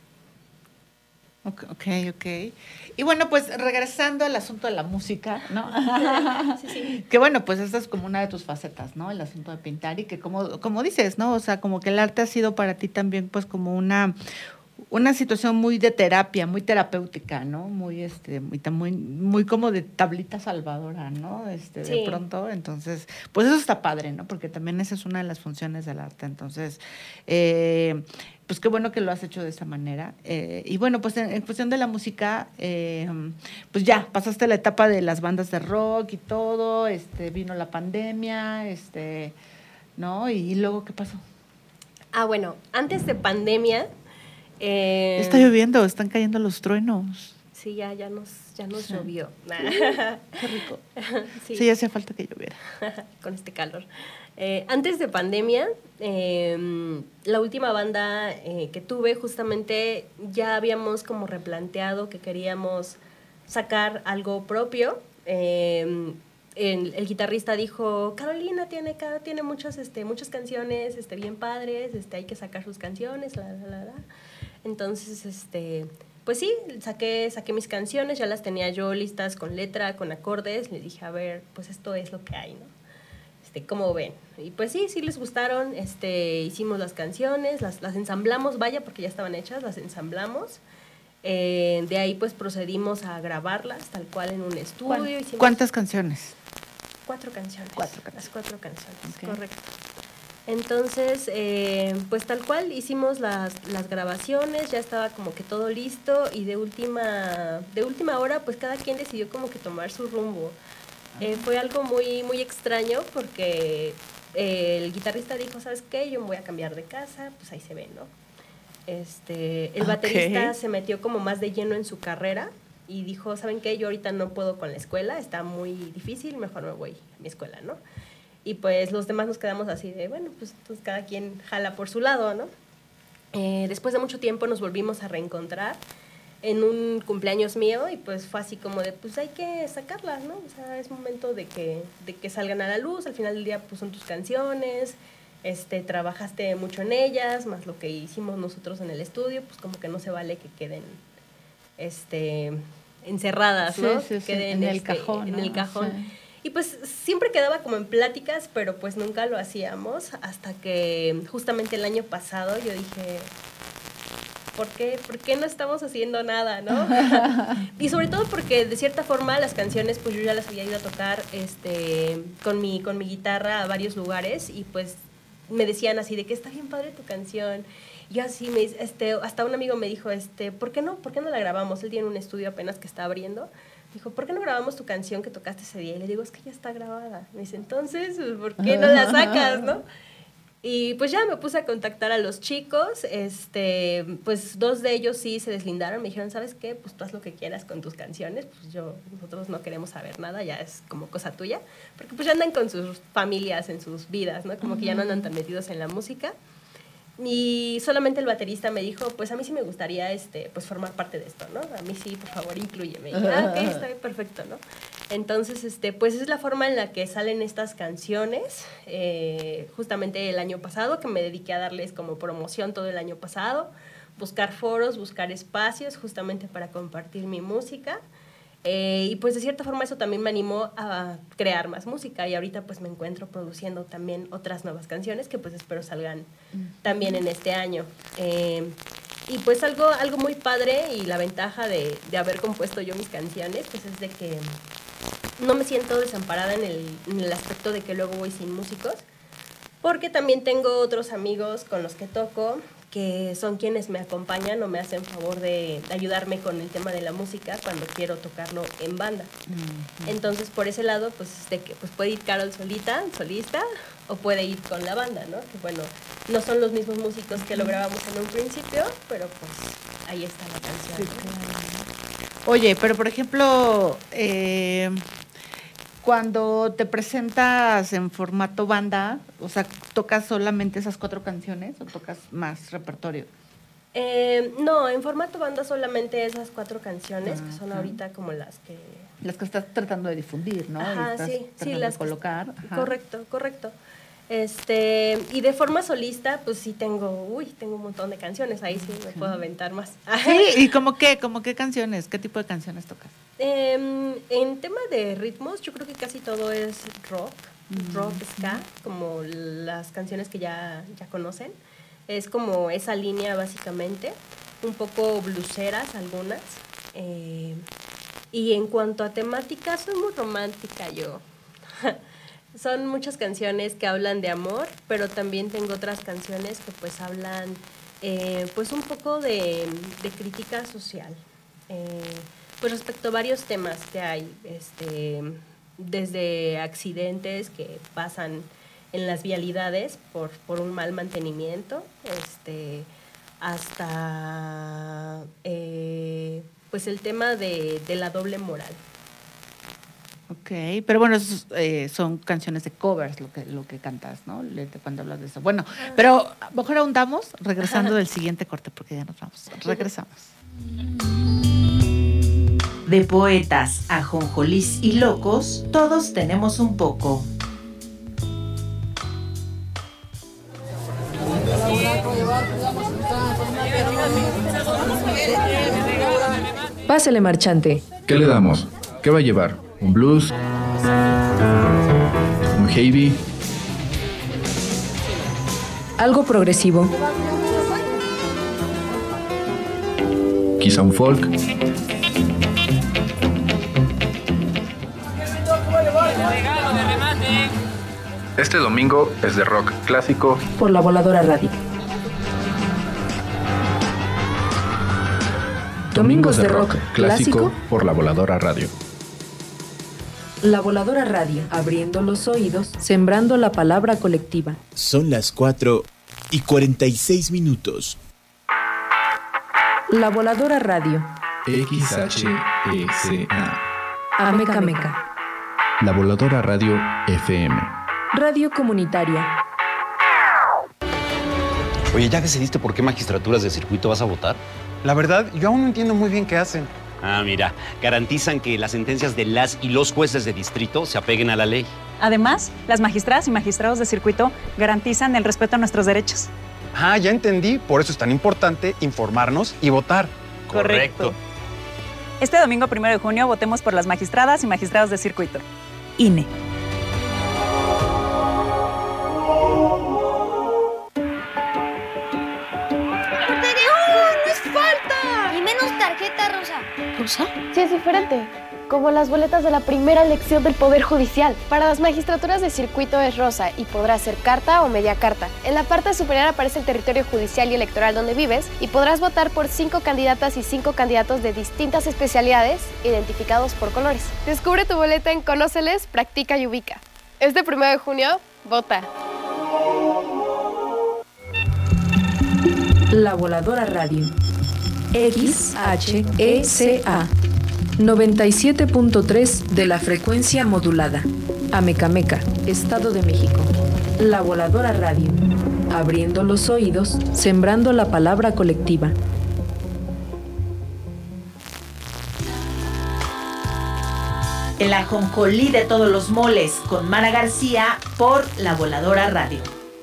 Ok, ok. Y bueno, pues regresando al asunto de la música, ¿no?
Sí, sí.
Que bueno, pues esta es como una de tus facetas, ¿no? El asunto de pintar y que como, como dices, ¿no? O sea, como que el arte ha sido para ti también pues como una, una situación muy de terapia, muy terapéutica, ¿no? Muy, este, muy, muy, muy como de tablita salvadora, ¿no? Este,
Sí.
De pronto, entonces, pues eso está padre, ¿no? Porque también esa es una de las funciones del arte, entonces, eh, pues qué bueno que lo has hecho de esa manera. Eh, y bueno, pues en, en cuestión de la música, eh, pues ya, pasaste la etapa de las bandas de rock y todo, este, vino la pandemia, este, ¿no? Y, y luego, ¿qué pasó?
Ah, bueno, antes de pandemia... Eh,
Está lloviendo, están cayendo los truenos.
Sí, ya, ya nos, ya nos
Sí.
llovió.
Qué rico.
Sí.
Sí, hacía falta que lloviera.
Con este calor. Eh, antes de pandemia, eh, la última banda eh, que tuve, justamente ya habíamos como replanteado que queríamos sacar algo propio. Eh, el, el guitarrista dijo, Carolina tiene, tiene muchas, este, muchas canciones este, bien padres, este, hay que sacar sus canciones, la, la, la, la. Entonces, este... Pues sí, saqué, saqué mis canciones, ya las tenía yo listas con letra, con acordes. Le dije, a ver, pues esto es lo que hay, ¿no? Este, ¿cómo ven? Y pues sí, sí les gustaron. Este, hicimos las canciones, las, las ensamblamos, vaya, porque ya estaban hechas, las ensamblamos. Eh, de ahí pues procedimos a grabarlas, tal cual en un estudio. Hicimos
¿Cuántas canciones?
Cuatro canciones.
Cuatro canciones.
Las cuatro canciones,
Okay.
correcto. Entonces, eh, pues tal cual, hicimos las, las grabaciones, ya estaba como que todo listo y de última, de última hora, pues cada quien decidió como que tomar su rumbo. Eh, fue algo muy, muy extraño porque eh, el guitarrista dijo, ¿sabes qué? Yo me voy a cambiar de casa, pues ahí se ve, ¿no? Este, el baterista okay. se metió como más de lleno en su carrera y dijo, ¿saben qué? Yo ahorita no puedo con la escuela, está muy difícil, mejor me voy a mi escuela, ¿no? Y pues los demás nos quedamos así de, bueno, pues, pues cada quien jala por su lado, ¿no? Eh, después de mucho tiempo nos volvimos a reencontrar en un cumpleaños mío y pues fue así como de, pues hay que sacarlas, ¿no? O sea, es momento de que, de que salgan a la luz, al final del día pues son tus canciones, este, trabajaste mucho en ellas, más lo que hicimos nosotros en el estudio, pues como que no se vale que queden, este, encerradas, ¿no?
Sí, sí, sí.
Queden
en el
este,
cajón.
En
¿no?
el cajón.
Sí.
Y pues siempre quedaba como en pláticas, pero pues nunca lo hacíamos, hasta que justamente el año pasado yo dije, ¿por qué, ¿por qué no estamos haciendo nada, no? Y sobre todo porque de cierta forma las canciones pues yo ya las había ido a tocar este, con, mi, con mi guitarra a varios lugares y pues me decían así de que está bien padre tu canción. Y yo así, me, este, hasta un amigo me dijo, este, ¿por qué no? ¿Por qué no la grabamos? Él tiene un estudio apenas que está abriendo. Dijo, ¿por qué no grabamos tu canción que tocaste ese día? Y le digo, es que ya está grabada. Me dice, entonces, ¿por qué no la sacas, no? Y pues ya me puse a contactar a los chicos, este, pues dos de ellos sí se deslindaron, me dijeron, ¿sabes qué? Pues tú haz lo que quieras con tus canciones, pues yo, nosotros no queremos saber nada, ya es como cosa tuya, porque pues ya andan con sus familias, en sus vidas, ¿no? Como que ya no andan tan metidos en la música. Y solamente el baterista me dijo, pues a mí sí me gustaría este, pues formar parte de esto, ¿no? A mí sí, por favor, inclúyeme. Y dije, ah, ok, está bien, perfecto, ¿no? Entonces, este, pues es la forma en la que salen estas canciones. Eh, justamente el año pasado, que me dediqué a darles como promoción todo el año pasado, buscar foros, buscar espacios, justamente para compartir mi música. Eh, y pues de cierta forma eso también me animó a crear más música y ahorita pues me encuentro produciendo también otras nuevas canciones que pues espero salgan mm. también en este año. Eh, y pues algo, algo muy padre y la ventaja de, de haber compuesto yo mis canciones pues es de que no me siento desamparada en el, en el aspecto de que luego voy sin músicos, porque también tengo otros amigos con los que toco que son quienes me acompañan o me hacen favor de, de ayudarme con el tema de la música cuando quiero tocarlo en banda. Uh-huh. Entonces, por ese lado, pues, de que, pues puede ir Carol solita, solista, o puede ir con la banda, ¿no? Que bueno, no son los mismos músicos que lo grabamos en un principio, pero pues ahí está la canción. Sí,
claro. Oye, pero por ejemplo, eh, cuando te presentas en formato banda, o sea, ¿tocas solamente esas cuatro canciones o tocas más repertorio?
Eh, no, en formato banda solamente esas cuatro canciones, ah, que son ajá. ahorita como las que...
Las que estás tratando de difundir, ¿no?
Ajá,
estás
sí, sí, las
de colocar.
Ajá. Correcto, correcto. Este, y de forma solista, pues sí tengo, uy, tengo un montón de canciones, ahí sí me ajá. puedo aventar más.
Sí, ¿y cómo qué? ¿Cómo qué canciones? ¿Qué tipo de canciones tocas?
Eh, en tema de ritmos, yo creo que casi todo es rock, mm. rock, ska, como las canciones que ya, ya conocen. Es como esa línea básicamente, un poco bluseras algunas. Eh, y en cuanto a temática, soy muy romántica yo. Son muchas canciones que hablan de amor, pero también tengo otras canciones que pues hablan eh, pues un poco de, de crítica social. Eh, pues respecto a varios temas que hay, este, desde accidentes que pasan en las vialidades por, por un mal mantenimiento, este, hasta eh, pues el tema de, de la doble moral.
Ok, pero bueno, esos, eh, son canciones de covers lo que, lo que cantas, ¿no? Cuando hablas de eso. Bueno, pero mejor ahondamos regresando del siguiente corte porque ya nos vamos. Regresamos.
De poetas a jonjolís y locos, todos tenemos un poco. Pásele, marchante.
¿Qué le damos? ¿Qué va a llevar? ¿Un blues? ¿Un heavy?
Algo progresivo.
¿Quizá un folk? Este domingo es de rock clásico
por La Voladora Radio.
Domingos de rock clásico por La Voladora Radio.
La Voladora Radio, abriendo los oídos, sembrando la palabra colectiva.
Son las cuatro y cuarenta y seis minutos.
La Voladora Radio.
X H E C A.
Ameca Meca.
La Voladora Radio F M.
Radio comunitaria.
Oye, ¿ya decidiste por qué magistraturas de circuito vas a votar?
La verdad, yo aún no entiendo muy bien qué hacen.
Ah, mira, garantizan que las sentencias de las y los jueces de distrito se apeguen a la ley.
Además, las magistradas y magistrados de circuito garantizan el respeto a nuestros derechos.
Ah, ya entendí. Por eso es tan importante informarnos y votar.
Correcto.
Este domingo primero de junio votemos por las magistradas y magistrados de circuito. I N E.
Tarjeta rosa. ¿Rosa? Sí, es diferente. Como las boletas de la primera elección del Poder Judicial. Para las magistraturas de circuito es rosa y podrá ser carta o media carta. En la parte superior aparece el territorio judicial y electoral donde vives y podrás votar por cinco candidatas y cinco candidatos de distintas especialidades identificados por colores. Descubre tu boleta en Conóceles, Practica y Ubica. Este primero de junio, vota.
La Voladora Radio. X H E C A. noventa y siete punto tres de la frecuencia modulada. Amecameca, Estado de México. La Voladora Radio. Abriendo los oídos, sembrando la palabra colectiva.
El ajonjolí de todos los moles con Mara García por La Voladora Radio.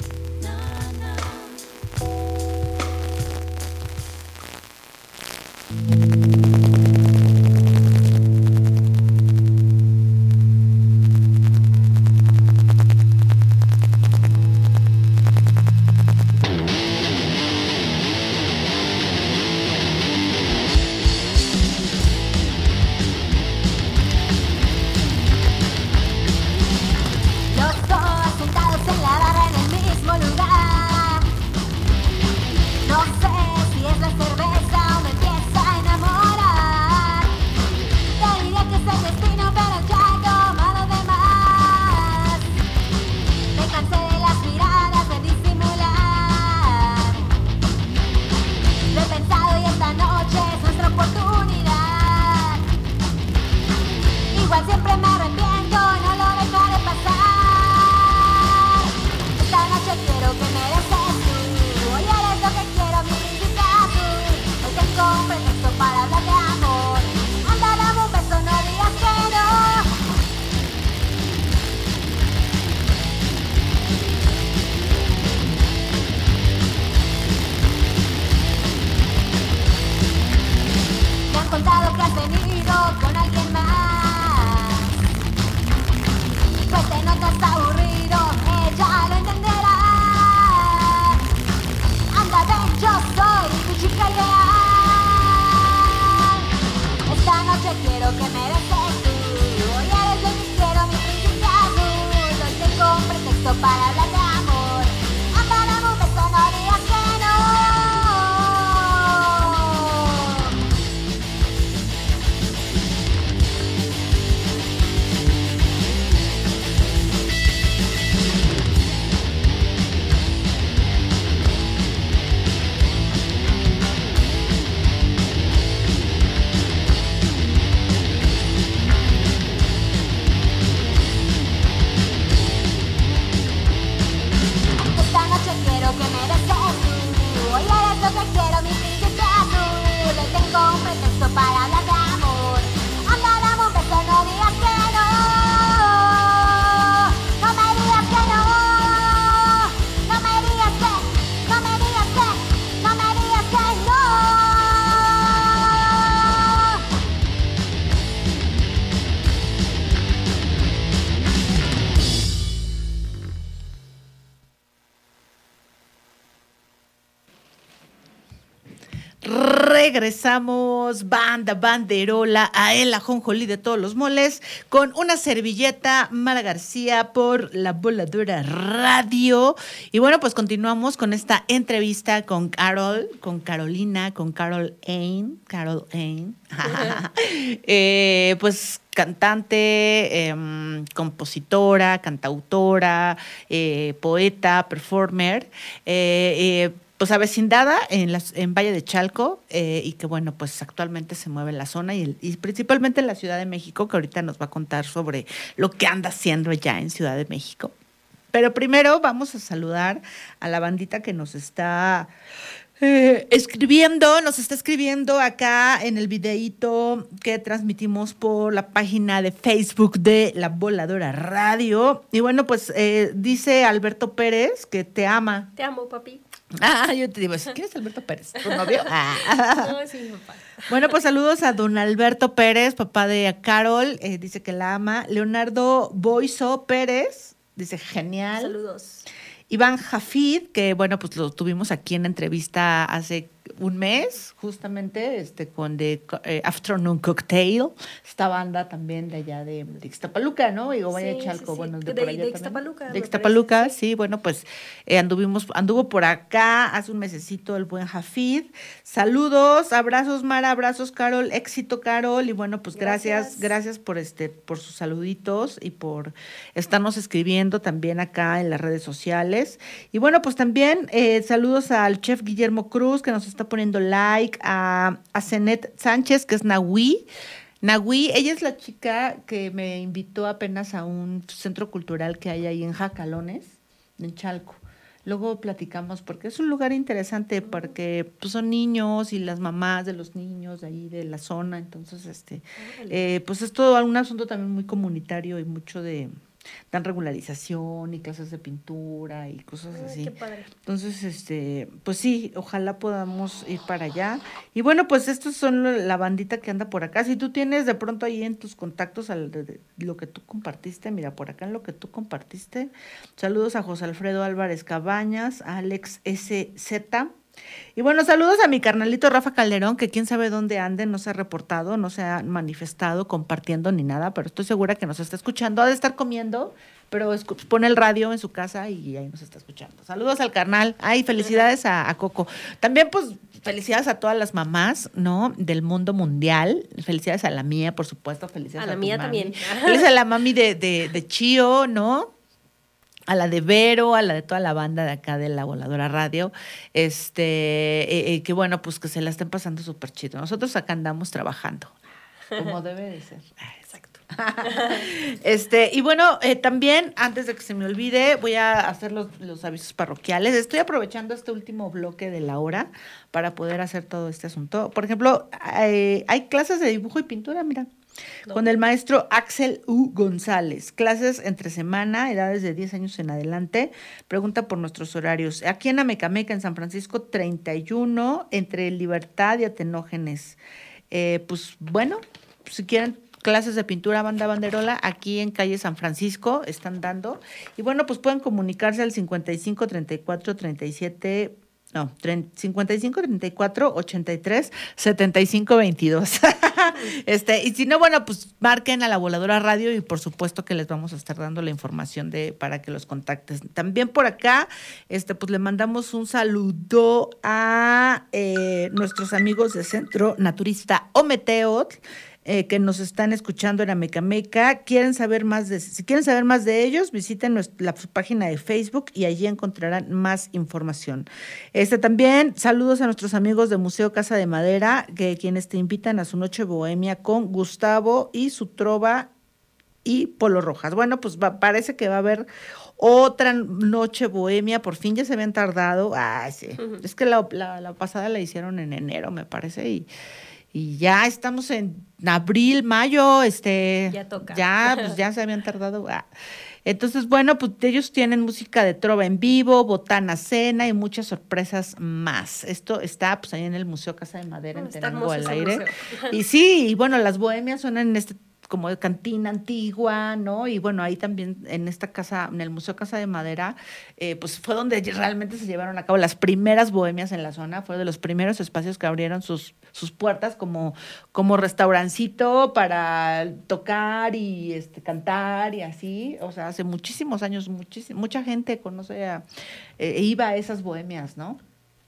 Regresamos, banda banderola, a el ajonjolí de todos los moles, con una servilleta, Mara García por La Voladora Radio. Y bueno, pues continuamos con esta entrevista con Carol, con Carolina, con Carol Ain, Carol Ain. eh, pues cantante, eh, compositora, cantautora, eh, poeta, performer, eh, eh, pues avecindada en, las, en Valle de Chalco eh, y que bueno, pues actualmente se mueve en la zona y, el, y principalmente en la Ciudad de México, que ahorita nos va a contar sobre lo que anda haciendo allá en Ciudad de México. Pero primero vamos a saludar a la bandita que nos está eh, escribiendo, nos está escribiendo acá en el videíto que transmitimos por la página de Facebook de La Voladora Radio. Y bueno, pues eh, dice Alberto Pérez que te ama.
Te amo, papi.
Ah, yo te digo, ¿quién es Alberto Pérez? ¿Tu novio? Ah.
No, sí, mi papá.
Bueno, pues saludos a don Alberto Pérez, papá de Carol, eh, dice que la ama. Leonardo Boiso Pérez, dice genial.
Saludos.
Iván Jafid, que bueno, pues lo tuvimos aquí en entrevista hace un mes, justamente, este, con The eh, Afternoon Cocktail, esta banda también de allá de, de Ixtapaluca, ¿no? Y Valle de
Sí,
Chalco,
sí, sí.
bueno, de,
De-
por allá
de
también.
Ixtapaluca,
De
me
Ixtapaluca,
parece,
sí, bueno, pues eh, anduvimos, anduvo por acá hace un mesecito el buen Jafid. Saludos, abrazos Mara, abrazos Carol, éxito Carol, y bueno, pues gracias,
Gracias.
gracias por este, por sus saluditos y por estarnos escribiendo también acá en las redes sociales. Y bueno, pues también eh, saludos al chef Guillermo Cruz, que nos está poniendo like, a, a Zenet Sánchez, que es Nahui. Nahui, ella es la chica que me invitó apenas a un centro cultural que hay ahí en Jacalones, en Chalco. Luego platicamos porque es un lugar interesante porque pues, son niños y las mamás de los niños de ahí de la zona, entonces este eh, pues es todo un asunto también muy comunitario y mucho de dan regularización y clases de pintura y cosas
Ay,
así.
qué padre.
Entonces, este, pues sí, ojalá podamos ir para allá. Y bueno, pues estos son lo- la bandita que anda por acá. Si tú tienes de pronto ahí en tus contactos al, de, de lo que tú compartiste, mira, por acá en lo que tú compartiste. Saludos a José Alfredo Álvarez Cabañas, a Alex S Z. Y bueno, saludos a mi carnalito Rafa Calderón, que quién sabe dónde ande, no se ha reportado, no se ha manifestado, compartiendo ni nada, pero estoy segura que nos está escuchando. Ha de estar comiendo, pero escu- pone el radio en su casa y ahí nos está escuchando. Saludos al carnal. Ay, felicidades a, a Coco. También, pues, felicidades a todas las mamás, ¿no? Del mundo mundial. Felicidades a la mía, por supuesto. Felicidades
A la
tu
mía
mami.
también.
Felicidades a la mami de, de, de Chío, ¿no? A la de Vero, a la de toda la banda de acá de La Voladora Radio, este, eh, eh, que bueno, pues que se la estén pasando súper chido. Nosotros acá andamos trabajando, como debe de ser.
Exacto.
Este, y bueno, eh, también, antes de que se me olvide, voy a hacer los, los avisos parroquiales. Estoy aprovechando este último bloque de la hora para poder hacer todo este asunto. Por ejemplo, hay, hay clases de dibujo y pintura, mira.
No.
Con el maestro Axel U. González. Clases entre semana, edades de diez años en adelante. Pregunta por nuestros horarios. Aquí en Amecameca, en San Francisco, treinta y uno, entre Libertad y Atenógenes. Eh, pues bueno, si quieren clases de pintura banda banderola, aquí en calle San Francisco están dando. Y bueno, pues pueden comunicarse al cincuenta y cinco, treinta y cuatro, treinta y siete... No, cincuenta y cinco, treinta y cuatro, ochenta y tres, setenta y cinco, veintidós. Este, y si no, bueno, pues marquen a La Voladora Radio y por supuesto que les vamos a estar dando la información de para que los contactes. También por acá, este, pues le mandamos un saludo a eh, nuestros amigos de Centro Naturista Ometeotl, eh, que nos están escuchando en Amecameca. Quieren saber más de, si quieren saber más de ellos, visiten nuestra, la página de Facebook y allí encontrarán más información. Este también, saludos a nuestros amigos de Museo Casa de Madera, que quienes te invitan a su noche bohemia con Gustavo y su trova y Polo Rojas. Bueno, pues va, parece que va a haber otra noche bohemia, por fin ya se habían tardado. Ay, sí. Uh-huh. Es que la, la, la pasada la hicieron en enero, me parece, y Y ya estamos en abril, mayo, este...
Ya toca.
Ya, pues ya se habían tardado. Ah. Entonces, bueno, pues ellos tienen música de trova en vivo, botana cena y muchas sorpresas más. Esto está pues ahí en el Museo Casa de Madera, en Tenango al aire. Y sí, y bueno, las bohemias son en este como de cantina antigua, ¿no? Y bueno, ahí también en esta casa, en el Museo Casa de Madera, eh, pues fue donde realmente se llevaron a cabo las primeras bohemias en la zona, fue de los primeros espacios que abrieron sus, sus puertas como, como restaurancito para tocar y este cantar y así, o sea, hace muchísimos años, muchísimo, mucha gente conoce, a, eh, iba a esas bohemias, ¿no?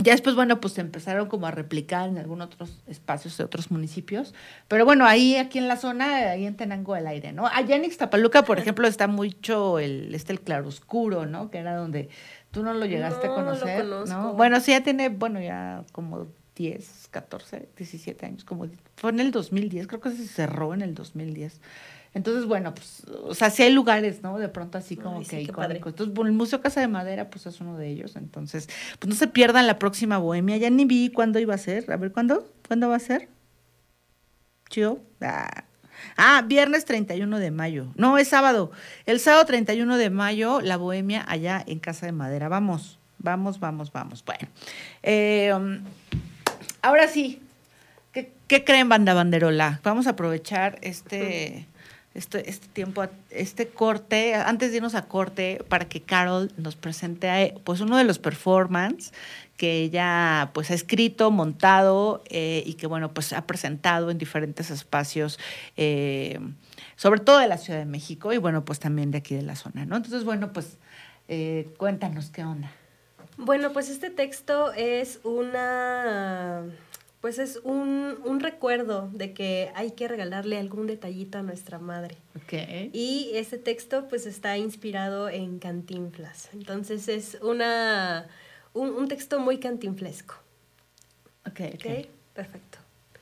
ya después, bueno, pues se empezaron como a replicar en algunos otros espacios de otros municipios. Pero bueno, ahí, aquí en la zona, ahí en Tenango del Aire, ¿no? Allá en Ixtapaluca, por ejemplo, está mucho el, este, el claroscuro, ¿no? Que era donde tú no lo llegaste
no,
a conocer,
lo conozco.
¿no? Bueno, sí, ya tiene, bueno, ya como diez, catorce, diecisiete años, como fue en el dos mil diez, creo que se cerró en el dos mil diez. Entonces, bueno, pues, o sea, sí hay lugares, ¿no? De pronto así como
Ay,
que
sí,
icónicos. Entonces, bueno, el Museo Casa de Madera, pues, es uno de ellos. Entonces, pues, no se pierdan la próxima Bohemia. Ya ni vi cuándo iba a ser. A ver, ¿cuándo? ¿Cuándo va a ser? ¿Chío? Ah. ah, viernes treinta y uno de mayo. No, es sábado. El sábado treinta y uno de mayo, la Bohemia allá en Casa de Madera. Vamos, vamos, vamos, vamos. Bueno, eh, um, ahora sí. ¿Qué, qué creen, banda banderola? Vamos a aprovechar este... Este, este tiempo, este corte, antes de irnos a corte, para que Carol nos presente a, pues uno de los performances que ella pues ha escrito, montado eh, y que bueno pues ha presentado en diferentes espacios, eh, sobre todo de la Ciudad de México y bueno pues también de aquí de la zona, ¿no? Entonces bueno pues eh, cuéntanos qué onda.
Bueno, pues este texto es una... Pues es un, un recuerdo de que hay que regalarle algún detallito a nuestra madre.
Okay.
Y este texto pues está inspirado en Cantinflas. Entonces es una un, un texto muy cantinflesco.
Okay,
ok,
okay.
Perfecto.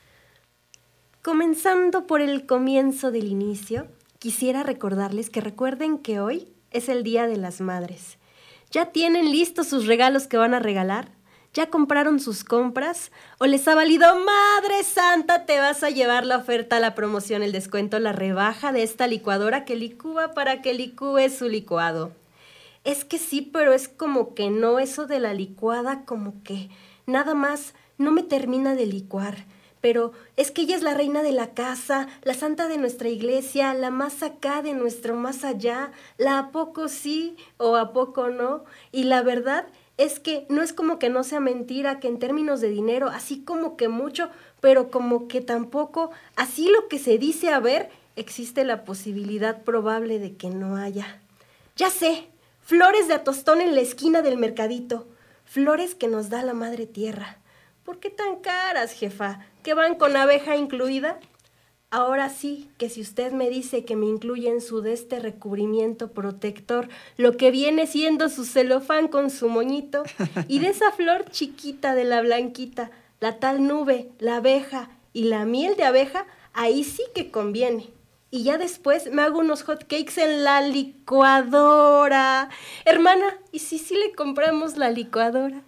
Comenzando por el comienzo del inicio, quisiera recordarles que recuerden que hoy es el Día de las Madres. ¿Ya tienen listos sus regalos que van a regalar? ¿Ya compraron sus compras? ¿O les ha valido, Madre Santa, te vas a llevar la oferta, la promoción, el descuento, la rebaja de esta licuadora que licúa para que licúe su licuado? Es que sí, pero es como que no, eso de la licuada como que nada más no me termina de licuar. Pero es que ella es la reina de la casa, la santa de nuestra iglesia, la más acá de nuestro más allá, la a poco sí o a poco no. Y la verdad es que no es como que no sea mentira, que en términos de dinero, así como que mucho, pero como que tampoco, así lo que se dice haber, existe la posibilidad probable de que no haya. Ya sé, flores de atostón en la esquina del mercadito, flores que nos da la madre tierra. ¿Por qué tan caras, jefa? ¿Que van con abeja incluida? Ahora sí, que si usted me dice que me incluye en su de este recubrimiento protector lo que viene siendo su celofán con su moñito, y de esa flor chiquita de la blanquita, la tal nube, la abeja y la miel de abeja, ahí sí que conviene. Y ya después me hago unos hot cakes en la licuadora. Hermana, ¿y si sí le compramos la licuadora?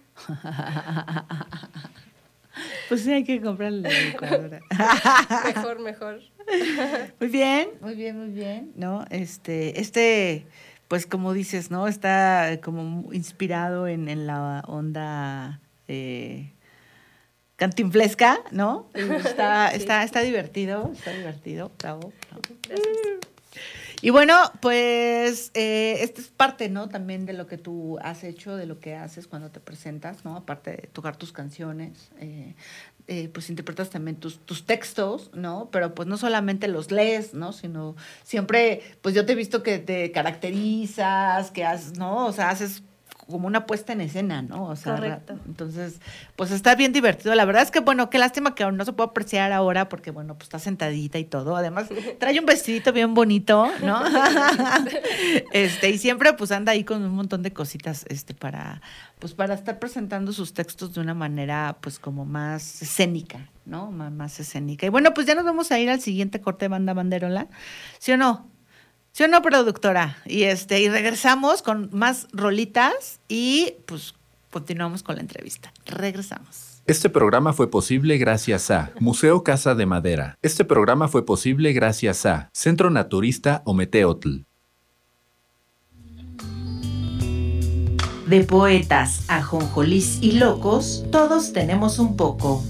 Pues sí, hay que comprar la licuadora.
Mejor, mejor.
Muy bien, muy bien, muy bien, ¿no? Este, este, pues como dices, ¿no? Está como inspirado en, en la onda eh, cantinflesca, ¿no? Está, sí. está, está divertido, está divertido, bravo, bravo.
Gracias.
Y bueno, pues eh, esta es parte, ¿no? También de lo que tú has hecho, de lo que haces cuando te presentas, ¿no? Aparte de tocar tus canciones, eh, eh, pues interpretas también tus, tus textos, ¿no? Pero pues no solamente los lees, ¿no? Sino siempre, pues yo te he visto que te caracterizas, que haces, ¿no? O sea, haces como una puesta en escena, ¿no? O sea,
correcto.
Entonces, pues está bien divertido. La verdad es que, bueno, qué lástima que no se puede apreciar ahora porque, bueno, pues está sentadita y todo. Además, trae un vestidito bien bonito, ¿no? este, y siempre, pues, anda ahí con un montón de cositas, este, para, pues, para estar presentando sus textos de una manera, pues, como más escénica, ¿no? Más, más escénica. Y bueno, pues ya nos vamos a ir al siguiente corte de Banda Banderola, ¿sí o no? ¿Sí o no, productora? Y este, y regresamos con más rolitas y pues continuamos con la entrevista. Regresamos.
Este programa fue posible gracias a Museo Casa de Madera. Este programa fue posible gracias a Centro Naturista Ometeotl.
De poetas a jonjolís y locos, todos tenemos un poco.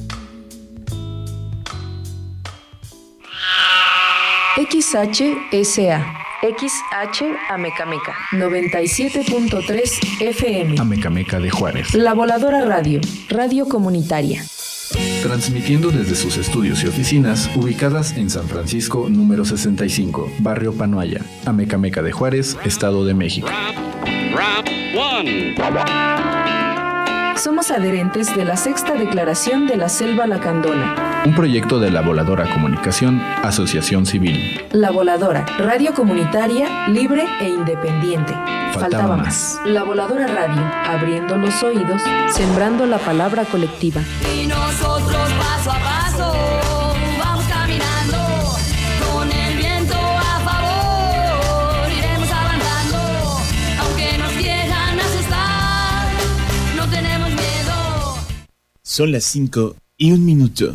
X H S A X H Amecameca noventa y siete punto tres F M
Amecameca de Juárez.
La Voladora Radio, radio comunitaria.
Transmitiendo desde sus estudios y oficinas ubicadas en San Francisco número sesenta y cinco, Barrio Panoaya, Amecameca de Juárez, Estado de México.
Somos adherentes de la Sexta Declaración de la Selva Lacandona.
Un proyecto de La Voladora Comunicación, Asociación Civil.
La Voladora, radio comunitaria, libre e independiente.
Faltaba,
Faltaba
más.
más. La Voladora Radio, abriendo los oídos, sembrando la palabra colectiva.
Y nosotros paso a paso vamos caminando con el viento a favor, iremos avanzando, aunque nos quieran asustar, no tenemos miedo.
Son las cinco y un minuto.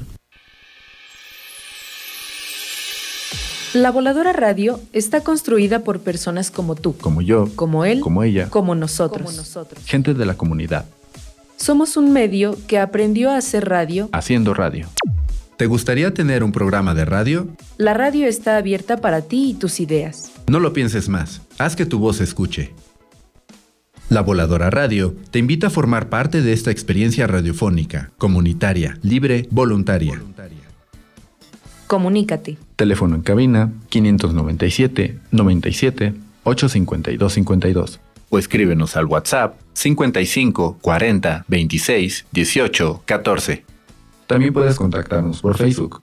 La Voladora Radio está construida por personas como tú,
Como yo,
como él,
como ella,
como nosotros.
Como nosotros.
gente de la comunidad,
Somos un medio que aprendió a hacer radio.
haciendo radio.
¿Te gustaría tener un programa de radio?
La radio está abierta para ti y tus ideas.
No lo pienses más, haz que tu voz se escuche. La Voladora Radio te invita a formar parte de esta experiencia radiofónica, comunitaria, libre, voluntaria.
Comunícate.
Teléfono en cabina quinientos noventa y siete, noventa y siete, ochocientos cincuenta y dos cincuenta y dos. O escríbenos al WhatsApp cincuenta y cinco, cuarenta, veintiséis, dieciocho, catorce. También puedes contactarnos por Facebook.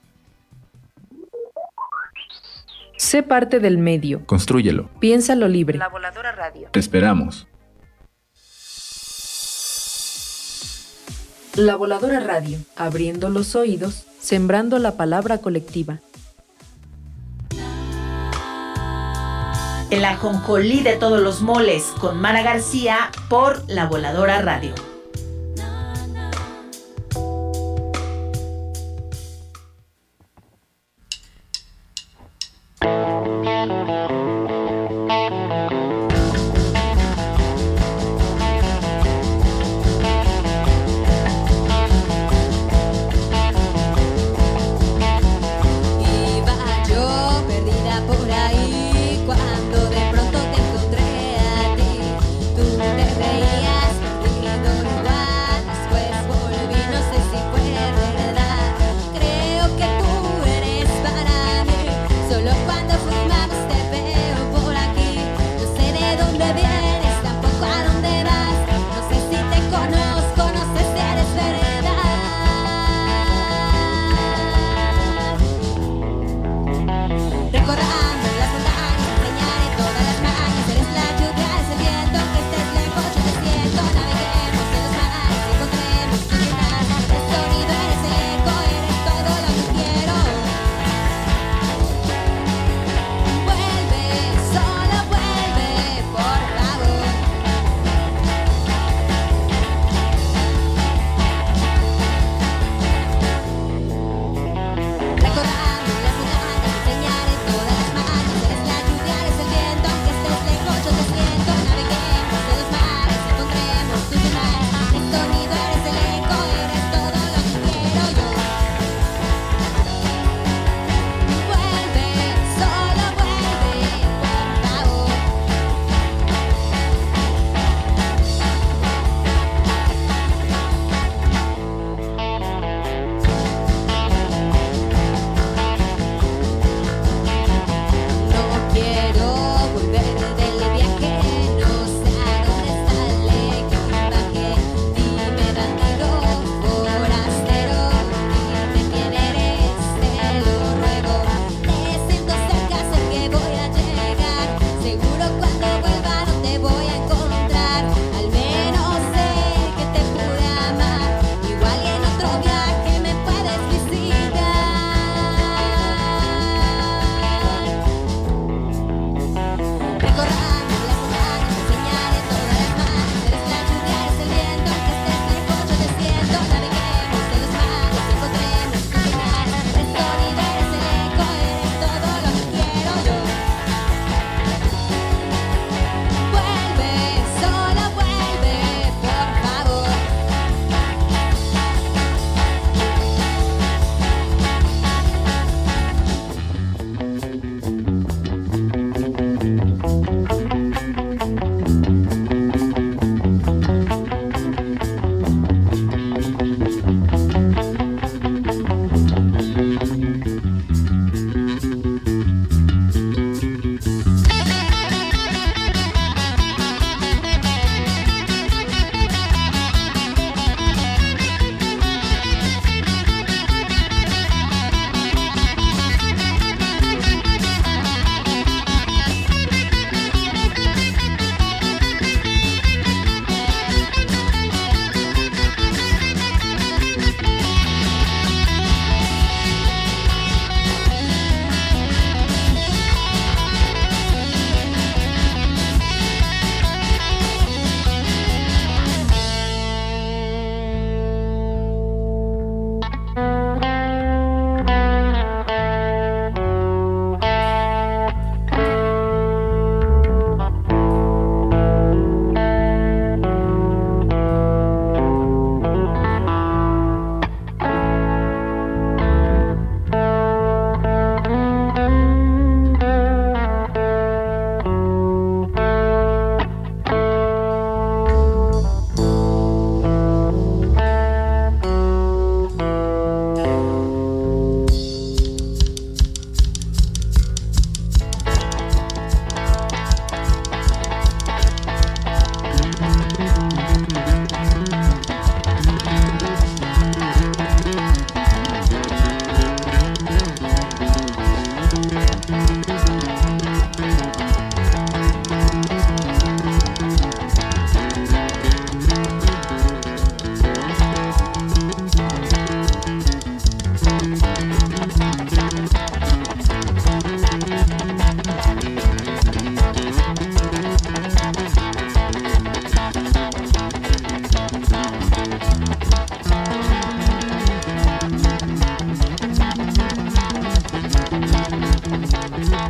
Sé parte del medio.
Constrúyelo.
Piénsalo libre.
La Voladora Radio.
Te esperamos.
La Voladora Radio, abriendo los oídos, sembrando la palabra colectiva.
El ajonjolí de todos los moles con Mara García por La Voladora Radio.
Iba yo perdida por ahí cuando de pronto te encontré a ti. Tú te veías perdido igual, después volví, no sé si fue verdad. Creo que tú eres para mí, solo cuando fumamos te veo por aquí. No sé de dónde vienes, tampoco a dónde vas. No sé si te conozco, no sé si eres verdad. Recorramos las montañas, enseñaré todas las mañas. Eres la lluvia, es el viento, que estés lejos, yo te siento. Naveguemos en los mares, encontremos tu final. El sonido eres el eco, eres todo lo que quiero. Vuelve, solo vuelve, por favor. Recorramos las montañas, enseñaré todas las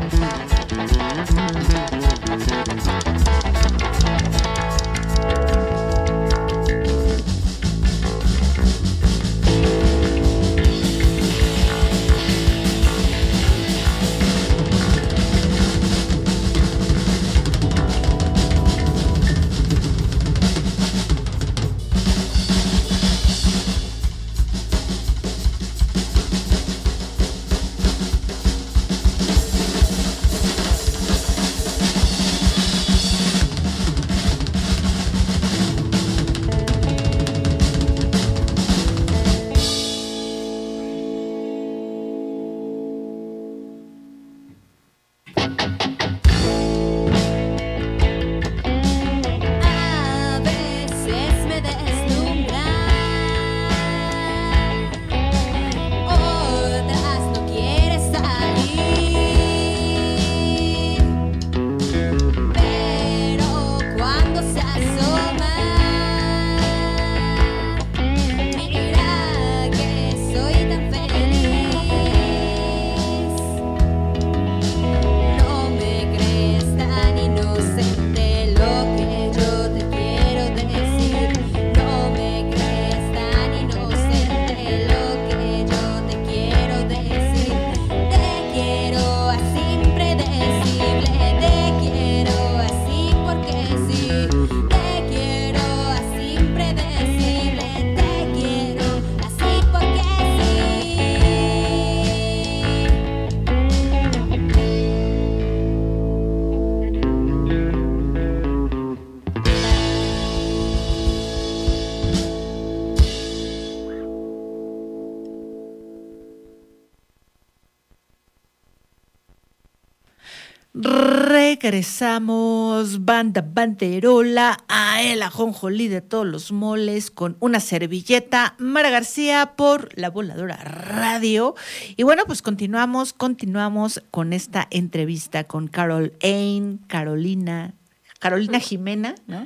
Regresamos, banda banderola, a el ajonjolí de todos los moles con una servilleta. Mara García por La Voladora Radio. Y bueno, pues continuamos, continuamos con esta entrevista con Carol Ain, Carolina, Carolina Jimena, ¿no?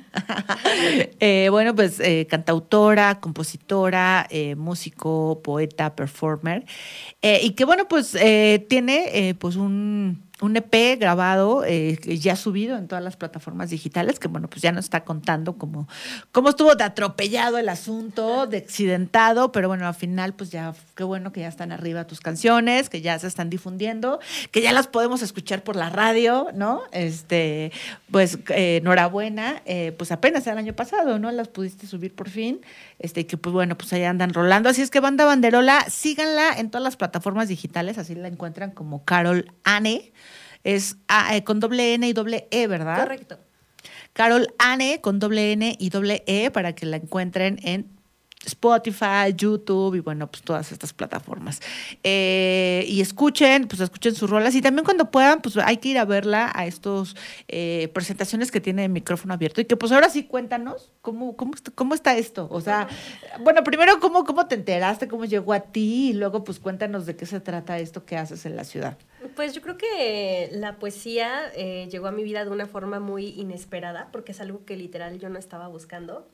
eh, bueno, pues eh, cantautora, compositora, eh, músico, poeta, performer. Eh, y que bueno, pues eh, tiene eh, pues un... un E P grabado, eh, ya subido en todas las plataformas digitales, que bueno, pues ya nos está contando cómo, cómo estuvo de atropellado el asunto, de accidentado, pero bueno, al final pues ya, qué bueno que ya están arriba tus canciones, que ya se están difundiendo, que ya las podemos escuchar por la radio, ¿no? Este, pues eh, enhorabuena, eh, pues apenas el año pasado, ¿no? Las pudiste subir por fin, este, que pues bueno, pues ahí andan rolando, así es que banda banderola, síganla en todas las plataformas digitales, así la encuentran como Carol Ane. Es ah, eh, con doble N y doble E, ¿verdad?
Correcto.
Carol Ane con doble N y doble E para que la encuentren en Spotify, YouTube y bueno, pues todas estas plataformas. Eh, y escuchen, pues escuchen sus rolas y también cuando puedan, pues hay que ir a verla a estos eh, presentaciones que tiene el micrófono abierto y que pues ahora sí cuéntanos cómo, cómo, cómo está esto. O sea, bueno, primero cómo, cómo te enteraste, cómo llegó a ti y luego pues cuéntanos de qué se trata esto que haces en la ciudad.
Pues yo creo que la poesía eh, llegó a mi vida de una forma muy inesperada porque es algo que literal yo no estaba buscando.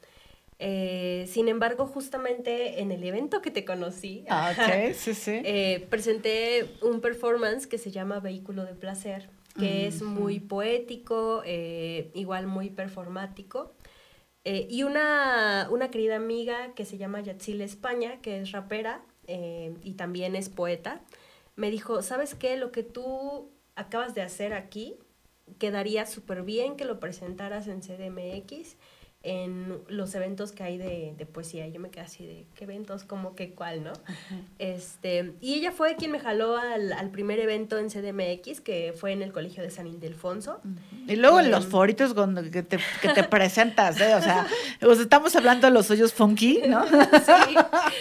Eh, sin embargo, justamente en el evento que te conocí,
ah, okay, sí, sí.
Eh, presenté un performance que se llama Vehículo de Placer, que uh-huh. es muy poético, eh, igual muy performático. Eh, y una, una querida amiga que se llama Yatzil España, que es rapera eh, y también es poeta, me dijo, ¿sabes qué? Lo que tú acabas de hacer aquí quedaría súper bien que lo presentaras en C D M X, en los eventos que hay de, de poesía. Y yo me quedé así de, ¿qué eventos? ¿Cómo que cuál, no? Uh-huh. Este, y ella fue quien me jaló al, al primer evento en C D M X, que fue en el Colegio de San Ildefonso.
Uh-huh. Y luego en los foritos cuando que te, que te presentas, ¿eh? O sea, pues estamos hablando de los hoyos funky, ¿no? Sí.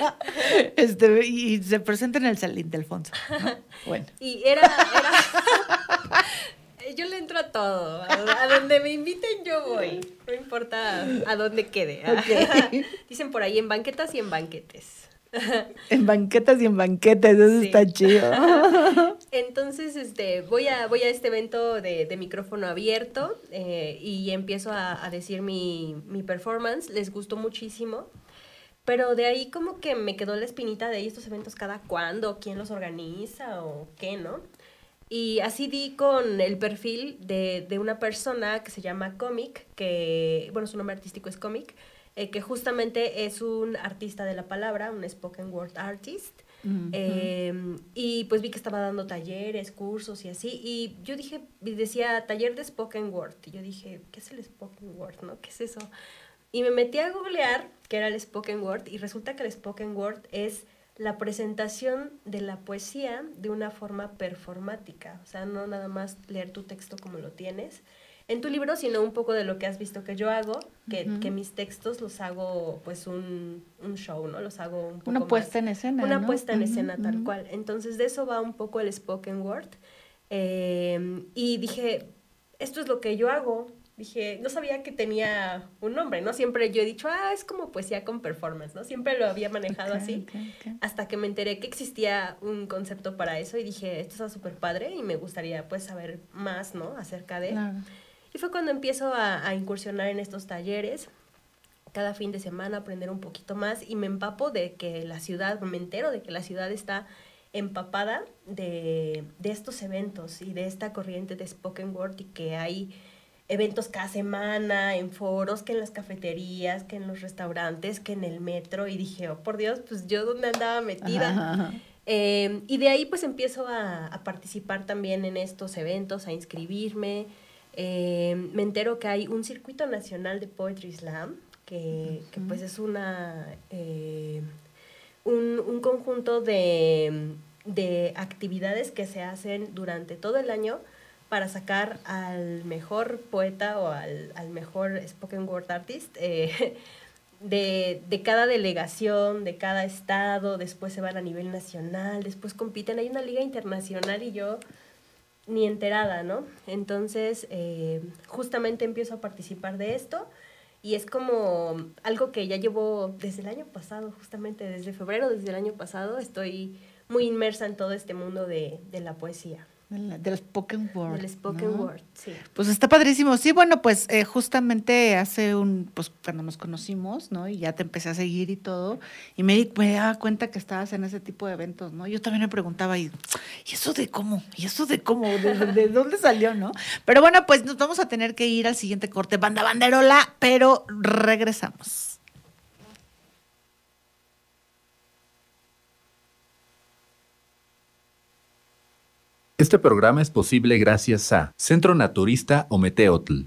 Este, y se presenta en el San Ildefonso, ¿no? Bueno.
Y era... era yo le entro a todo, a, a donde me inviten yo voy, no importa a dónde quede. Okay. Dicen por ahí en banquetas y en banquetes.
En banquetas y en banquetes, eso sí. Está chido.
Entonces, este, voy a, voy a este evento de, de micrófono abierto eh, y empiezo a, a decir mi, mi performance, les gustó muchísimo. Pero de ahí como que me quedó la espinita de estos eventos cada cuándo, quién los organiza o qué, ¿no? Y así di con el perfil de, de una persona que se llama Comic, que, bueno, su nombre artístico es Comic, eh, que justamente es un artista de la palabra, un spoken word artist. Uh-huh. Eh, y pues vi que estaba dando talleres, cursos y así, y yo dije, decía taller de spoken word, y yo dije, ¿qué es el spoken word, no? ¿Qué es eso? Y me metí a googlear qué era el spoken word, y resulta que el spoken word es la presentación de la poesía de una forma performática, o sea, no nada más leer tu texto como lo tienes en tu libro, sino un poco de lo que has visto que yo hago, que, uh-huh. que mis textos los hago pues un, un show, ¿no? Los hago un poco
Una puesta
más,
en escena,
Una
¿no?
puesta en
uh-huh,
escena tal
uh-huh.
cual. Entonces de eso va un poco el spoken word. Eh, y dije, esto es lo que yo hago. Dije, no sabía que tenía un nombre, ¿no? Siempre yo he dicho, ah, es como poesía con performance, ¿no? Siempre lo había manejado okay, así, okay, okay. hasta que me enteré que existía un concepto para eso y dije, esto está súper padre y me gustaría, pues, saber más, ¿no? Acerca de... Claro. Y fue cuando empiezo a, a incursionar en estos talleres, cada fin de semana aprender un poquito más y me empapo de que la ciudad, me entero de que la ciudad está empapada de, de estos eventos y de esta corriente de spoken word y que hay eventos cada semana en foros, que en las cafeterías, que en los restaurantes, que en el metro, y dije, oh, por Dios, pues yo dónde andaba metida. Ajá, ajá. Eh, y de ahí pues empiezo a, a participar también en estos eventos, a inscribirme. Eh, me entero que hay un circuito nacional de Poetry Slam, que, uh-huh. que pues es una eh, un, un conjunto de, de actividades que se hacen durante todo el año para sacar al mejor poeta o al, al mejor spoken word artist eh, de, de cada delegación, de cada estado. Después se van a nivel nacional, después compiten, hay una liga internacional y yo ni enterada, ¿no? Entonces, eh, justamente empiezo a participar de esto y es como algo que ya llevo desde el año pasado, justamente desde febrero, desde el año pasado, estoy muy inmersa en todo este mundo de, de la poesía.
Del, del spoken word.
Del spoken
¿no?
word, sí.
Pues está padrísimo. Sí, bueno, pues eh, justamente hace un, pues cuando nos conocimos, ¿no? Y ya te empecé a seguir y todo, y me, di, me daba cuenta que estabas en ese tipo de eventos, ¿no? Yo también me preguntaba, ¿y, ¿y eso de cómo? ¿Y eso de cómo? ¿De, de, de dónde salió, no? Pero bueno, pues nos vamos a tener que ir al siguiente corte, Banda Banderola, pero regresamos.
Este programa es posible gracias a Centro Naturista Ometeotl.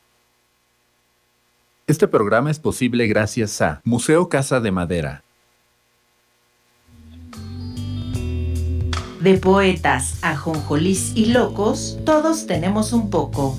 Este programa es posible gracias a Museo Casa de Madera.
De poetas a jonjolís y locos, todos tenemos un poco.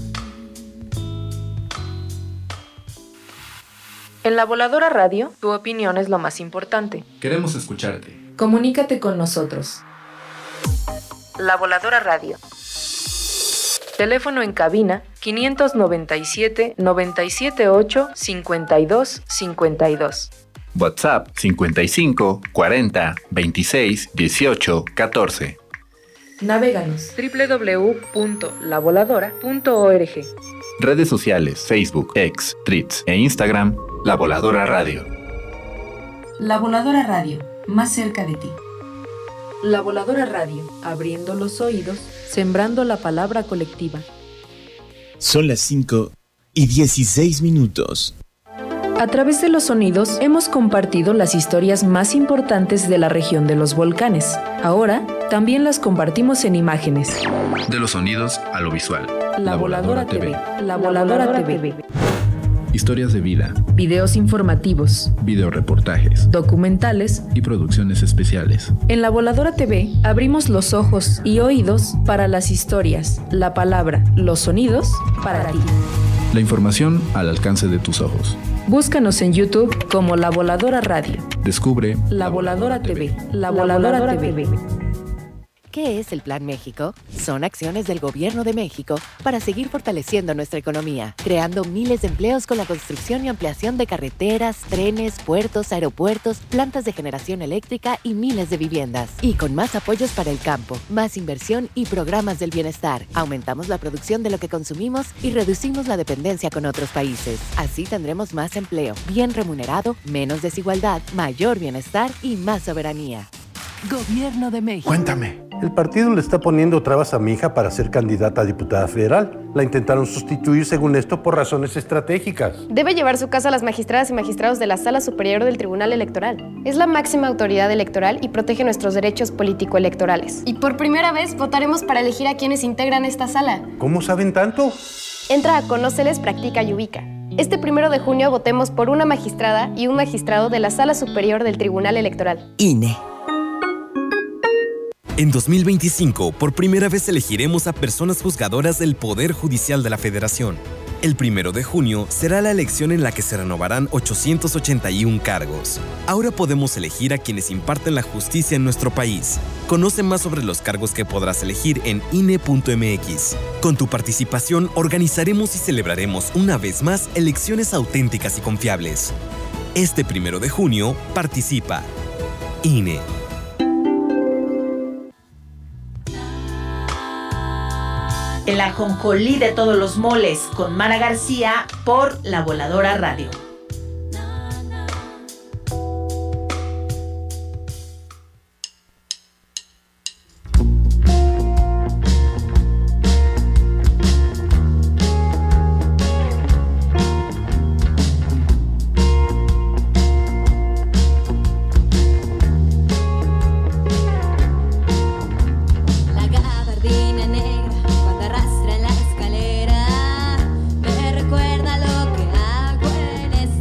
En La Voladora Radio, tu opinión es lo más importante.
Queremos escucharte.
Comunícate con nosotros. La Voladora Radio. Teléfono en cabina quinientos noventa y siete, noventa y siete ocho, cincuenta y dos cincuenta y dos.
WhatsApp cincuenta y cinco, cuarenta, veintiséis, dieciocho, catorce.
Navéganos doble u doble u doble u punto la voladora punto org.
Redes sociales, Facebook, X, Threads e Instagram, La Voladora Radio.
La Voladora Radio, más cerca de ti. La Voladora Radio, abriendo los oídos, sembrando la palabra colectiva.
Son las cinco y dieciséis minutos.
A través de los sonidos hemos compartido las historias más importantes de la región de los volcanes. Ahora también las compartimos en imágenes.
De los sonidos a lo visual.
La, la Voladora, Voladora T V. La Voladora, Voladora T V.
Historias de vida.
Videos informativos.
Videoreportajes.
Documentales.
Y producciones especiales.
En La Voladora T V abrimos los ojos y oídos para las historias, la palabra, los sonidos para ti.
La información al alcance de tus ojos.
Búscanos en YouTube como La Voladora Radio.
Descubre
La, la Voladora, Voladora T V. T V. La Voladora, Voladora T V.
¿Qué es el Plan México? Son acciones del Gobierno de México para seguir fortaleciendo nuestra economía, creando miles de empleos con la construcción y ampliación de carreteras, trenes, puertos, aeropuertos, plantas de generación eléctrica y miles de viviendas. Y con más apoyos para el campo, más inversión y programas del bienestar, aumentamos la producción de lo que consumimos y reducimos la dependencia con otros países. Así tendremos más empleo, bien remunerado, menos desigualdad, mayor bienestar y más soberanía. Gobierno de México.
Cuéntame, El partido le está poniendo trabas a mi hija para ser candidata a diputada federal. La intentaron sustituir, según esto, por razones estratégicas.
Debe llevar su caso a las magistradas y magistrados de la Sala Superior del Tribunal Electoral. Es la máxima autoridad electoral y protege nuestros derechos político-electorales. Y por primera vez votaremos para elegir a quienes integran esta sala.
¿Cómo saben tanto?
Entra a Conóceles, Practica y Ubica. Este primero de junio votemos por una magistrada y un magistrado de la Sala Superior del Tribunal Electoral.
I N E. En dos mil veinticinco, por primera vez elegiremos a personas juzgadoras del Poder Judicial de la Federación. El primero de junio será la elección en la que se renovarán ochocientos ochenta y uno cargos. Ahora podemos elegir a quienes imparten la justicia en nuestro país. Conoce más sobre los cargos que podrás elegir en I N E punto M X. Con tu participación, organizaremos y celebraremos una vez más elecciones auténticas y confiables. Este primero de junio, participa. I N E.
El ajonjolí de todos los moles con Mara García por La Voladora Radio.
Me recuerda lo que hago en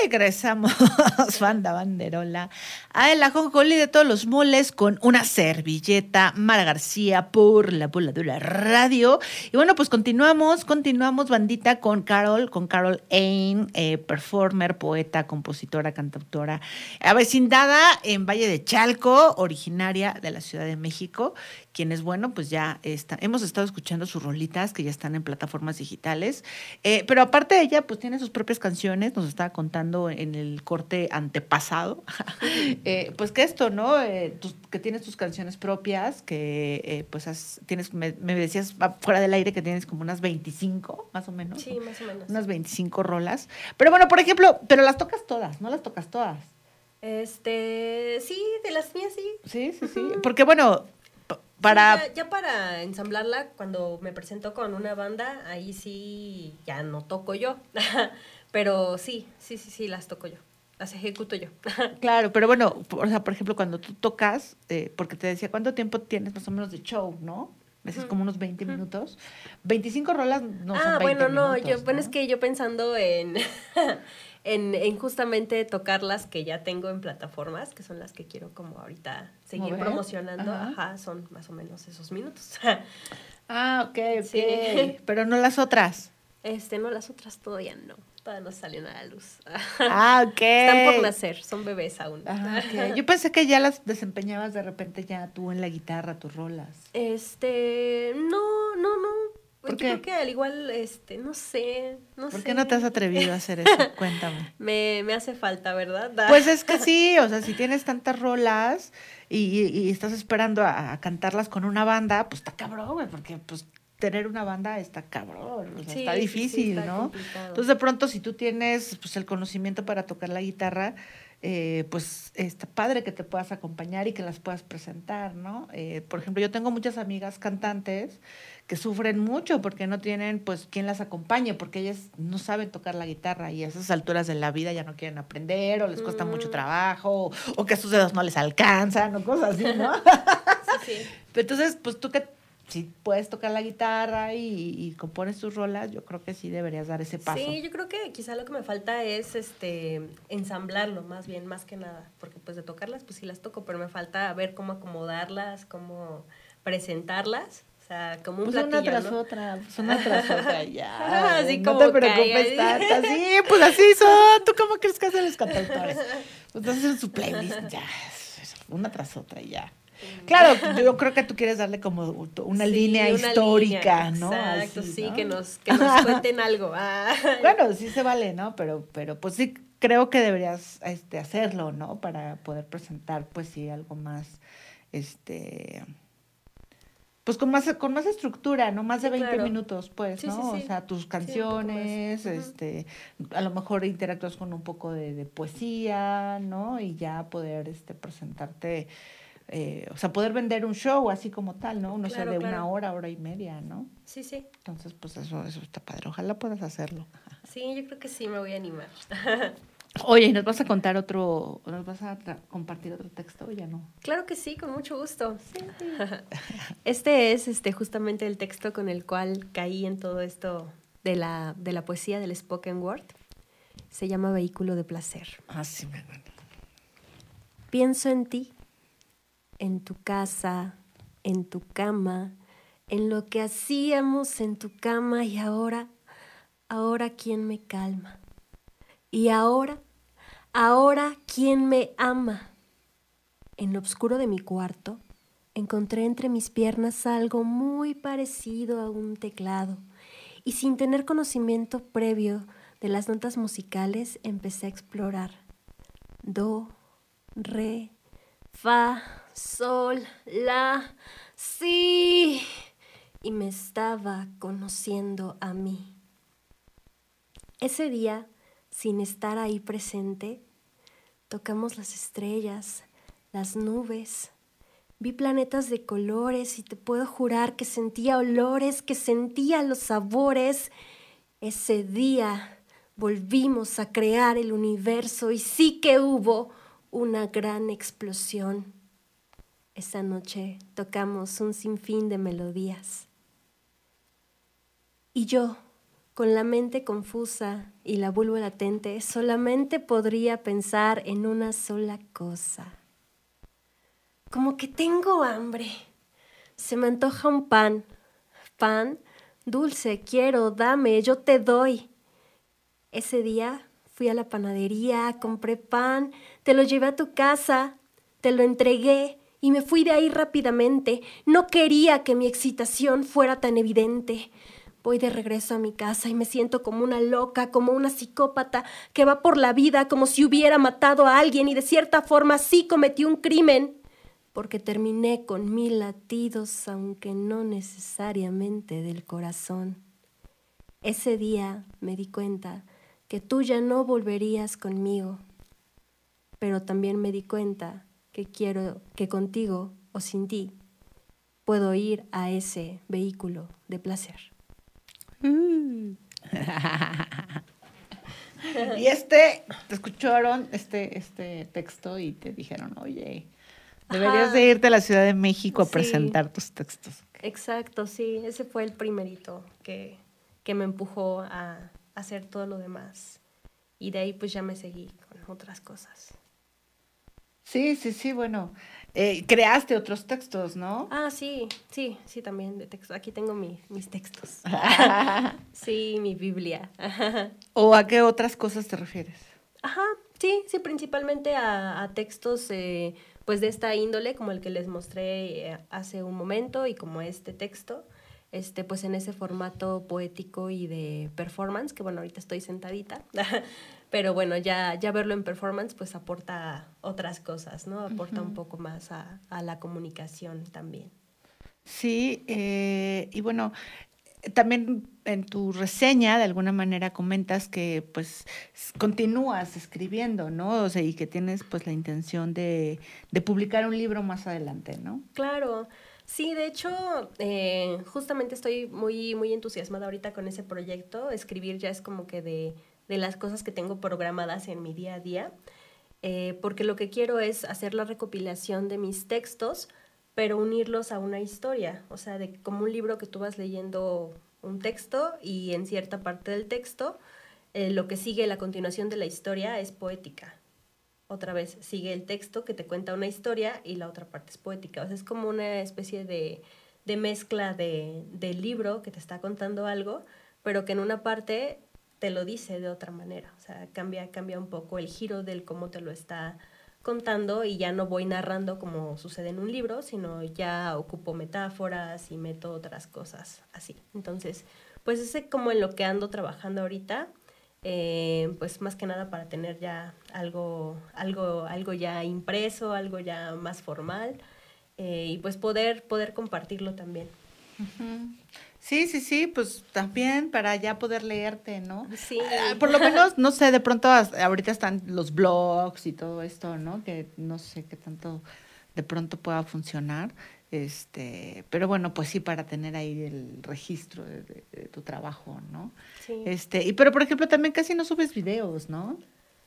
regresamos, banda banderola, a el ajonjolí de todos los moles con una servilleta. Mara García por La Voladora Radio. Y bueno, pues continuamos, continuamos, bandita, con Carol, con Carol Ain, eh, performer, poeta, compositora, cantautora, avecindada en Valle de Chalco, originaria de la Ciudad de México, quienes, bueno, pues ya está, hemos estado escuchando sus rolitas que ya están en plataformas digitales, eh, pero aparte de ella, pues tiene sus propias canciones, nos estaba contando en el corte antepasado, eh, pues que esto, ¿no? Eh, tus, que tienes tus canciones propias, que eh, pues has, tienes, me, me decías fuera del aire que tienes como unas veinticinco, más o menos.
Sí, más o menos.
Unas veinticinco rolas. Pero bueno, por ejemplo, pero las tocas todas, ¿no las tocas todas?
Este, sí, de las mías sí.
Sí, sí, sí. Porque bueno, para...
Sí, ya, ya para ensamblarla, cuando me presento con una banda, ahí sí ya no toco yo. Pero sí, sí, sí, sí, las toco yo. Las ejecuto yo.
Claro, pero bueno, o sea, por ejemplo, cuando tú tocas, eh, porque te decía, ¿cuánto tiempo tienes más o menos de show, no? Es uh-huh. como unos veinte uh-huh. minutos. veinticinco rolas no
ah,
son veinte
bueno, no,
minutos,
yo,
¿no?
bueno, es que yo pensando en, en, en justamente tocar las que ya tengo en plataformas, que son las que quiero como ahorita seguir
Mover.
promocionando,
Ajá.
ajá, son más o menos esos minutos.
Ah, ok, ok.
Sí.
Pero no las otras.
Este, no, las otras todavía no. Todavía no salen a la luz.
Ah, ok.
Están por nacer, son bebés aún.
Ah, okay. Yo pensé que ya las desempeñabas de repente ya tú en la guitarra, tus rolas.
Este, no, no, no.
¿Por
Yo
qué?
creo que al igual, este, no sé, no
¿Por
sé.
qué no te has atrevido a hacer eso? Cuéntame.
me, me hace falta, ¿verdad?
Pues es que sí, o sea, si tienes tantas rolas y, y, y estás esperando a, a cantarlas con una banda, pues está cabrón, güey, porque pues tener una banda está cabrón, o sea,
Sí,
está
sí,
difícil,
sí, está
¿no?
complicado.
Entonces, de pronto, si tú tienes pues el conocimiento para tocar la guitarra, eh, pues está padre que te puedas acompañar y que las puedas presentar, ¿no? Eh, por ejemplo, yo tengo muchas amigas cantantes que sufren mucho porque no tienen, pues, quien las acompañe, porque ellas no saben tocar la guitarra y a esas alturas de la vida ya no quieren aprender o les cuesta
Mm.
mucho trabajo o que sus dedos no les alcanzan o cosas así, ¿no?
Sí, sí.
Pero entonces, pues tú que si puedes tocar la guitarra y, y compones tus rolas, yo creo que sí deberías dar ese paso.
Sí, yo creo que quizá lo que me falta es este ensamblarlo más bien, más que nada, porque pues de tocarlas pues sí las toco, pero me falta ver cómo acomodarlas, cómo presentarlas, o sea, como un
Pues
platillo,
una tras
¿no?
otra, pues una tras otra, ya.
Así
no
como
te preocupes
caiga.
tanto, sí, pues así son. ¿Tú cómo crees que hacen los cantautores? Pues hacen su playlist, ya, una tras otra y ya. Claro, yo creo que tú quieres darle como una
Sí,
línea
una
histórica,
línea,
¿no?
Exacto,
Así,
sí,
¿no?
que nos, que nos cuenten algo. Ah.
Bueno, sí se vale, ¿no? Pero, pero pues sí creo que deberías este, hacerlo, ¿no? Para poder presentar, pues sí, algo más, este, pues con más, con más estructura, ¿no? Más de
Sí,
veinte
claro.
minutos, pues,
Sí,
¿no?
sí, sí.
O sea, tus
Sí, un poco
canciones,
más. Ujú.
este, a lo mejor interactúas con un poco de, de poesía, ¿no? Y ya poder, este, presentarte, eh, o sea, poder vender un show así como tal, ¿no? No sé,
Claro,
de
claro.
una hora, hora y media, ¿no?
Sí, sí.
Entonces, pues eso, eso está padre. Ojalá puedas hacerlo.
Sí, yo creo que sí me voy a animar.
Oye, ¿y nos vas a contar otro, nos vas a tra- compartir otro texto o ya no?
Claro que sí, con mucho gusto. Este es este justamente el texto con el cual caí en todo esto de la, de la poesía del spoken word. Se llama Vehículo de Placer.
Ah, sí, me acuerdo.
Pienso en ti, en tu casa, en tu cama, en lo que hacíamos en tu cama y ahora, ahora quién me calma. Y ahora, ahora quién me ama. En lo oscuro de mi cuarto, encontré entre mis piernas algo muy parecido a un teclado y sin tener conocimiento previo de las notas musicales empecé a explorar. Do, re, fa, sol, la, si. Y me estaba conociendo a mí. Ese día, sin estar ahí presente, tocamos las estrellas, las nubes. Vi planetas de colores y te puedo jurar que sentía olores, que sentía los sabores. Ese día volvimos a crear el universo y sí que hubo una gran explosión. Esa noche tocamos un sinfín de melodías. Y yo, Con la mente confusa y la vulva latente, solamente podría pensar en una sola cosa. Como que tengo hambre. Se me antoja un pan. Pan, dulce, quiero, dame, yo te doy. Ese día fui a la panadería, compré pan, te lo llevé a tu casa, te lo entregué y me fui de ahí rápidamente. No quería que mi excitación fuera tan evidente. Voy de regreso a mi casa y me siento como una loca, como una psicópata que va por la vida como si hubiera matado a alguien y de cierta forma sí cometí un crimen, porque terminé con mil latidos, aunque no necesariamente del corazón. Ese día me di cuenta que tú ya no volverías conmigo, pero también me di cuenta que quiero que contigo o sin ti puedo ir a ese vehículo de placer.
Mm. Y este, te escucharon este, este texto y te dijeron, oye, deberías
Ajá.
de irte a la Ciudad de México a
Sí.
presentar tus textos.
Exacto, sí, ese fue el primerito que, que me empujó a hacer todo lo demás. Y de ahí pues ya me seguí con otras cosas.
Sí, sí, sí, bueno, eh, creaste otros textos, ¿no?
Ah, sí, sí, sí, también de texto. Aquí tengo mi, mis textos. Sí, mi Biblia.
¿O a qué otras cosas te refieres?
Ajá, sí, sí, principalmente a, a textos eh, pues de esta índole, como el que les mostré eh, hace un momento y como este texto, este pues en ese formato poético y de performance, que bueno, ahorita estoy sentadita, pero bueno, ya, ya verlo en performance pues aporta otras cosas, ¿no? Aporta
Ujú.
un poco más a, a la comunicación también.
Sí, eh, y bueno, también en tu reseña de alguna manera comentas que pues s- continúas escribiendo, ¿no? O sea, y que tienes pues la intención de, de publicar un libro más adelante, ¿no?
Claro, sí, de hecho, eh, justamente estoy muy, muy entusiasmada ahorita con ese proyecto. Escribir ya es como que de, de las cosas que tengo programadas en mi día a día, eh, porque lo que quiero es hacer la recopilación de mis textos, pero unirlos a una historia, o sea, de como un libro que tú vas leyendo un texto y en cierta parte del texto, eh, lo que sigue la continuación de la historia es poética. Otra vez sigue el texto que te cuenta una historia y la otra parte es poética. O sea, es como una especie de, de mezcla de, del libro que te está contando algo, pero que en una parte te lo dice de otra manera. O sea, cambia, cambia un poco el giro del cómo te lo está contando y ya no voy narrando como sucede en un libro, sino ya ocupo metáforas y meto otras cosas así. Entonces, pues ese como en lo que ando trabajando ahorita. Eh, pues más que nada para tener ya algo, algo, algo ya impreso, algo ya más formal, eh, y pues poder, poder compartirlo también.
Ujú. Sí, sí, sí, pues también para ya poder leerte, ¿no?
Sí.
Ah, por lo menos, no sé, de pronto as- ahorita están los blogs y todo esto, ¿no? Que no sé qué tanto de pronto pueda funcionar. Este, pero bueno, pues sí, para tener ahí el registro de, de- de tu trabajo, ¿no?
Sí.
Este, y pero por ejemplo también casi no subes videos, ¿no?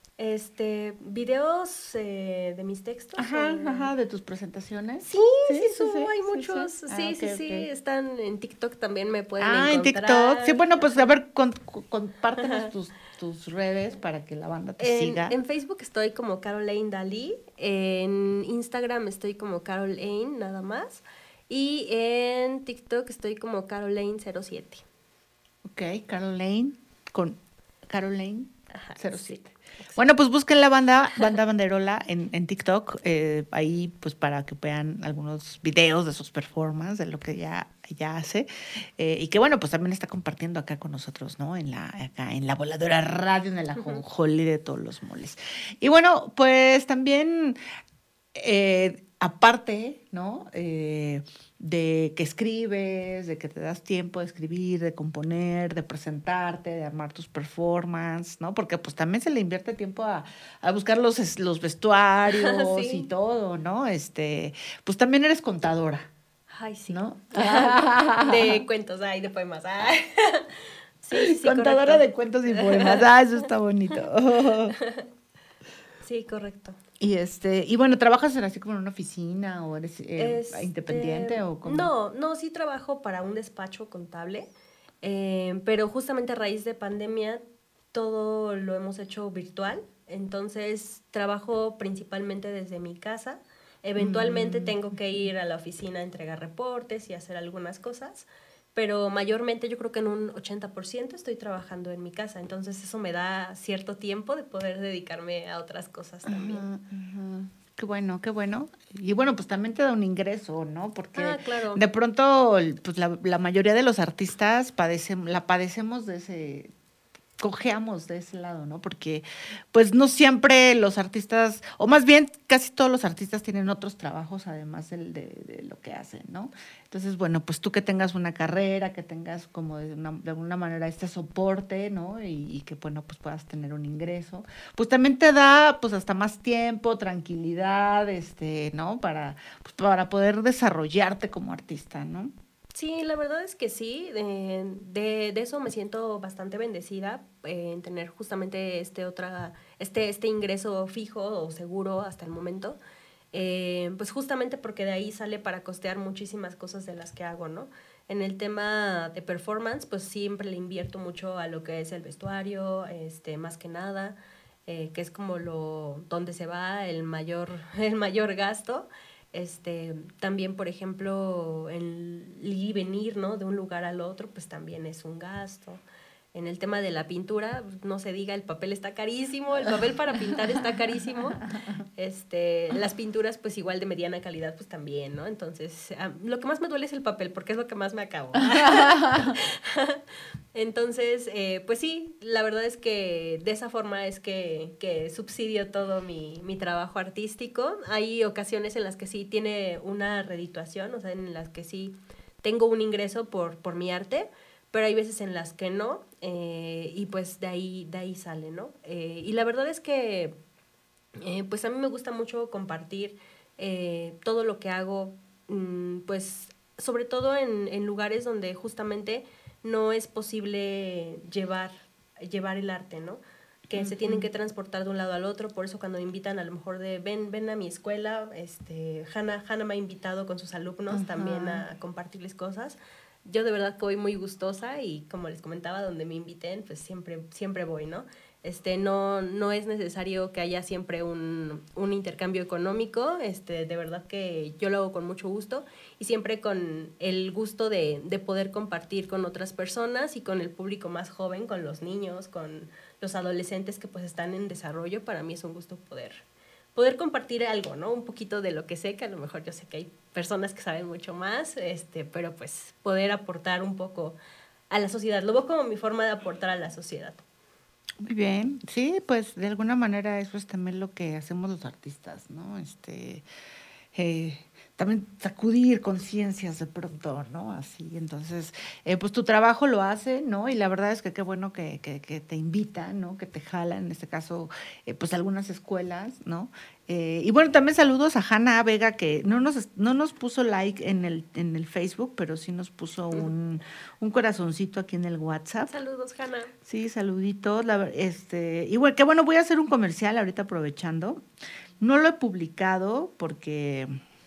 Este, videos eh, de mis textos.
Ajá,
o-
ajá, de tus presentaciones.
Sí, sí, subo, hay
sí,
muchos.
sí.
Sí,
Ah,
sí,
ok,
sí,
ok.
están en TikTok también me pueden
Ah, en
encontrar.
TikTok. Sí, bueno, pues a ver, con, con- compártenos
Ajá.
tus, tus redes para que la banda te
En,
siga.
en Facebook estoy como Caroline Dalí, en Instagram estoy como Caroline nada más y en TikTok estoy como Caroline cero siete.
Ok, Caroline, con Caroline
Ajá,
cero
sí.
siete. Bueno, pues busquen la banda, Banda Banderola en, en TikTok, eh, ahí pues para que vean algunos videos de sus performances, de lo que ya, ya hace, eh, y que bueno, pues también está compartiendo acá con nosotros, ¿no? En la, acá en la Voladora Radio, en el ajonjolí de todos los moles. Y bueno, pues también, eh, aparte, ¿no? Eh, de que escribes, de que te das tiempo de escribir, de componer, de presentarte, de armar tus performances, ¿no? Porque pues también se le invierte tiempo a, a buscar los, es- los vestuarios
Sí.
y todo, ¿no? Este, pues también eres contadora,
Ay, sí.
¿no?
De cuentos, ay, de poemas. Ay. Sí, sí, sí,
Contadora
correcto.
de cuentos y poemas. Ah, eso está bonito.
Sí, correcto.
Y este, y bueno, ¿trabajas en así como en una oficina o eres eh,
Este,
independiente o cómo?
No, no, sí trabajo para un despacho contable. Eh, pero justamente a raíz de pandemia todo lo hemos hecho virtual, entonces trabajo principalmente desde mi casa. Eventualmente mm. tengo que ir a la oficina a entregar reportes y hacer algunas cosas, pero mayormente yo creo que en un ochenta por ciento estoy trabajando en mi casa, entonces eso me da cierto tiempo de poder dedicarme a otras cosas también.
Uh-huh, uh-huh. Qué bueno, qué bueno. Y bueno, pues también te da un ingreso, ¿no? Porque
ah, claro.
de pronto pues la, la mayoría de los artistas padecen, la padecemos de ese... cojeamos de ese lado, ¿no? Porque pues no siempre los artistas, o más bien casi todos los artistas tienen otros trabajos además del, de, de lo que hacen, ¿no? Entonces, bueno, pues tú que tengas una carrera, que tengas como de, una, de alguna manera este soporte, ¿no? Y, y que, bueno, pues puedas tener un ingreso, pues también te da pues hasta más tiempo, tranquilidad, este, ¿no? Para, pues, para poder desarrollarte como artista, ¿no?
Sí, la verdad es que sí, de, de, de eso me siento bastante bendecida eh, en tener justamente este otra este este ingreso fijo o seguro hasta el momento, eh, pues justamente porque de ahí sale para costear muchísimas cosas de las que hago, ¿no? En el tema de performance, pues siempre le invierto mucho a lo que es el vestuario, este más que nada, eh, que es como lo donde se va el mayor el mayor gasto. Este, también, por ejemplo, el ir y venir, ¿no? De un lugar al otro, pues también es un gasto. En el tema de la pintura, no se diga, el papel está carísimo, el papel para pintar está carísimo. Este, las pinturas, pues igual de mediana calidad, pues también, ¿no? Entonces, um, lo que más me duele es el papel, porque es lo que más me acabo. Entonces, eh, pues sí, la verdad es que de esa forma es que, que subsidio todo mi, mi trabajo artístico. Hay ocasiones en las que sí tiene una redituación, o sea, en las que sí tengo un ingreso por, por mi arte, pero hay veces en las que no, eh, y pues de ahí, de ahí sale, ¿no? Eh, y la verdad es que, eh, pues a mí me gusta mucho compartir eh, todo lo que hago, mmm, pues sobre todo en, en lugares donde justamente no es posible llevar, llevar el arte, ¿no? Que uh-huh. se tienen que transportar de un lado al otro, por eso cuando me invitan a lo mejor de ven, ven a mi escuela, este, Hanna, Hanna me ha invitado con sus alumnos uh-huh. también a compartirles cosas. Yo de verdad que voy muy gustosa y como les comentaba, donde me inviten, pues siempre, siempre voy, ¿no? Este, no, no es necesario que haya siempre un, un intercambio económico, este, de verdad que yo lo hago con mucho gusto y siempre con el gusto de, de poder compartir con otras personas y con el público más joven, con los niños, con los adolescentes que pues están en desarrollo. Para mí es un gusto poder poder compartir algo, ¿no? Un poquito de lo que sé, que a lo mejor yo sé que hay personas que saben mucho más, este, pero pues poder aportar un poco a la sociedad. Lo veo como mi forma de aportar a la sociedad.
Muy bien, sí, pues de alguna manera eso es también lo que hacemos los artistas, ¿no? Este, eh, también sacudir conciencias de pronto, ¿no? Así, entonces, eh, pues tu trabajo lo hace, ¿no? Y la verdad es que qué bueno que, que, que te invitan, ¿no? Que te jalan, en este caso, eh, pues algunas escuelas, ¿no? Eh, y bueno, también saludos a Hanna Vega, que no nos, no nos puso like en el, en el Facebook, pero sí nos puso un, un corazoncito aquí en el WhatsApp.
Saludos, Hanna.
Sí, saluditos. La, este, y bueno, que bueno, voy a hacer un comercial ahorita aprovechando. No lo he publicado porque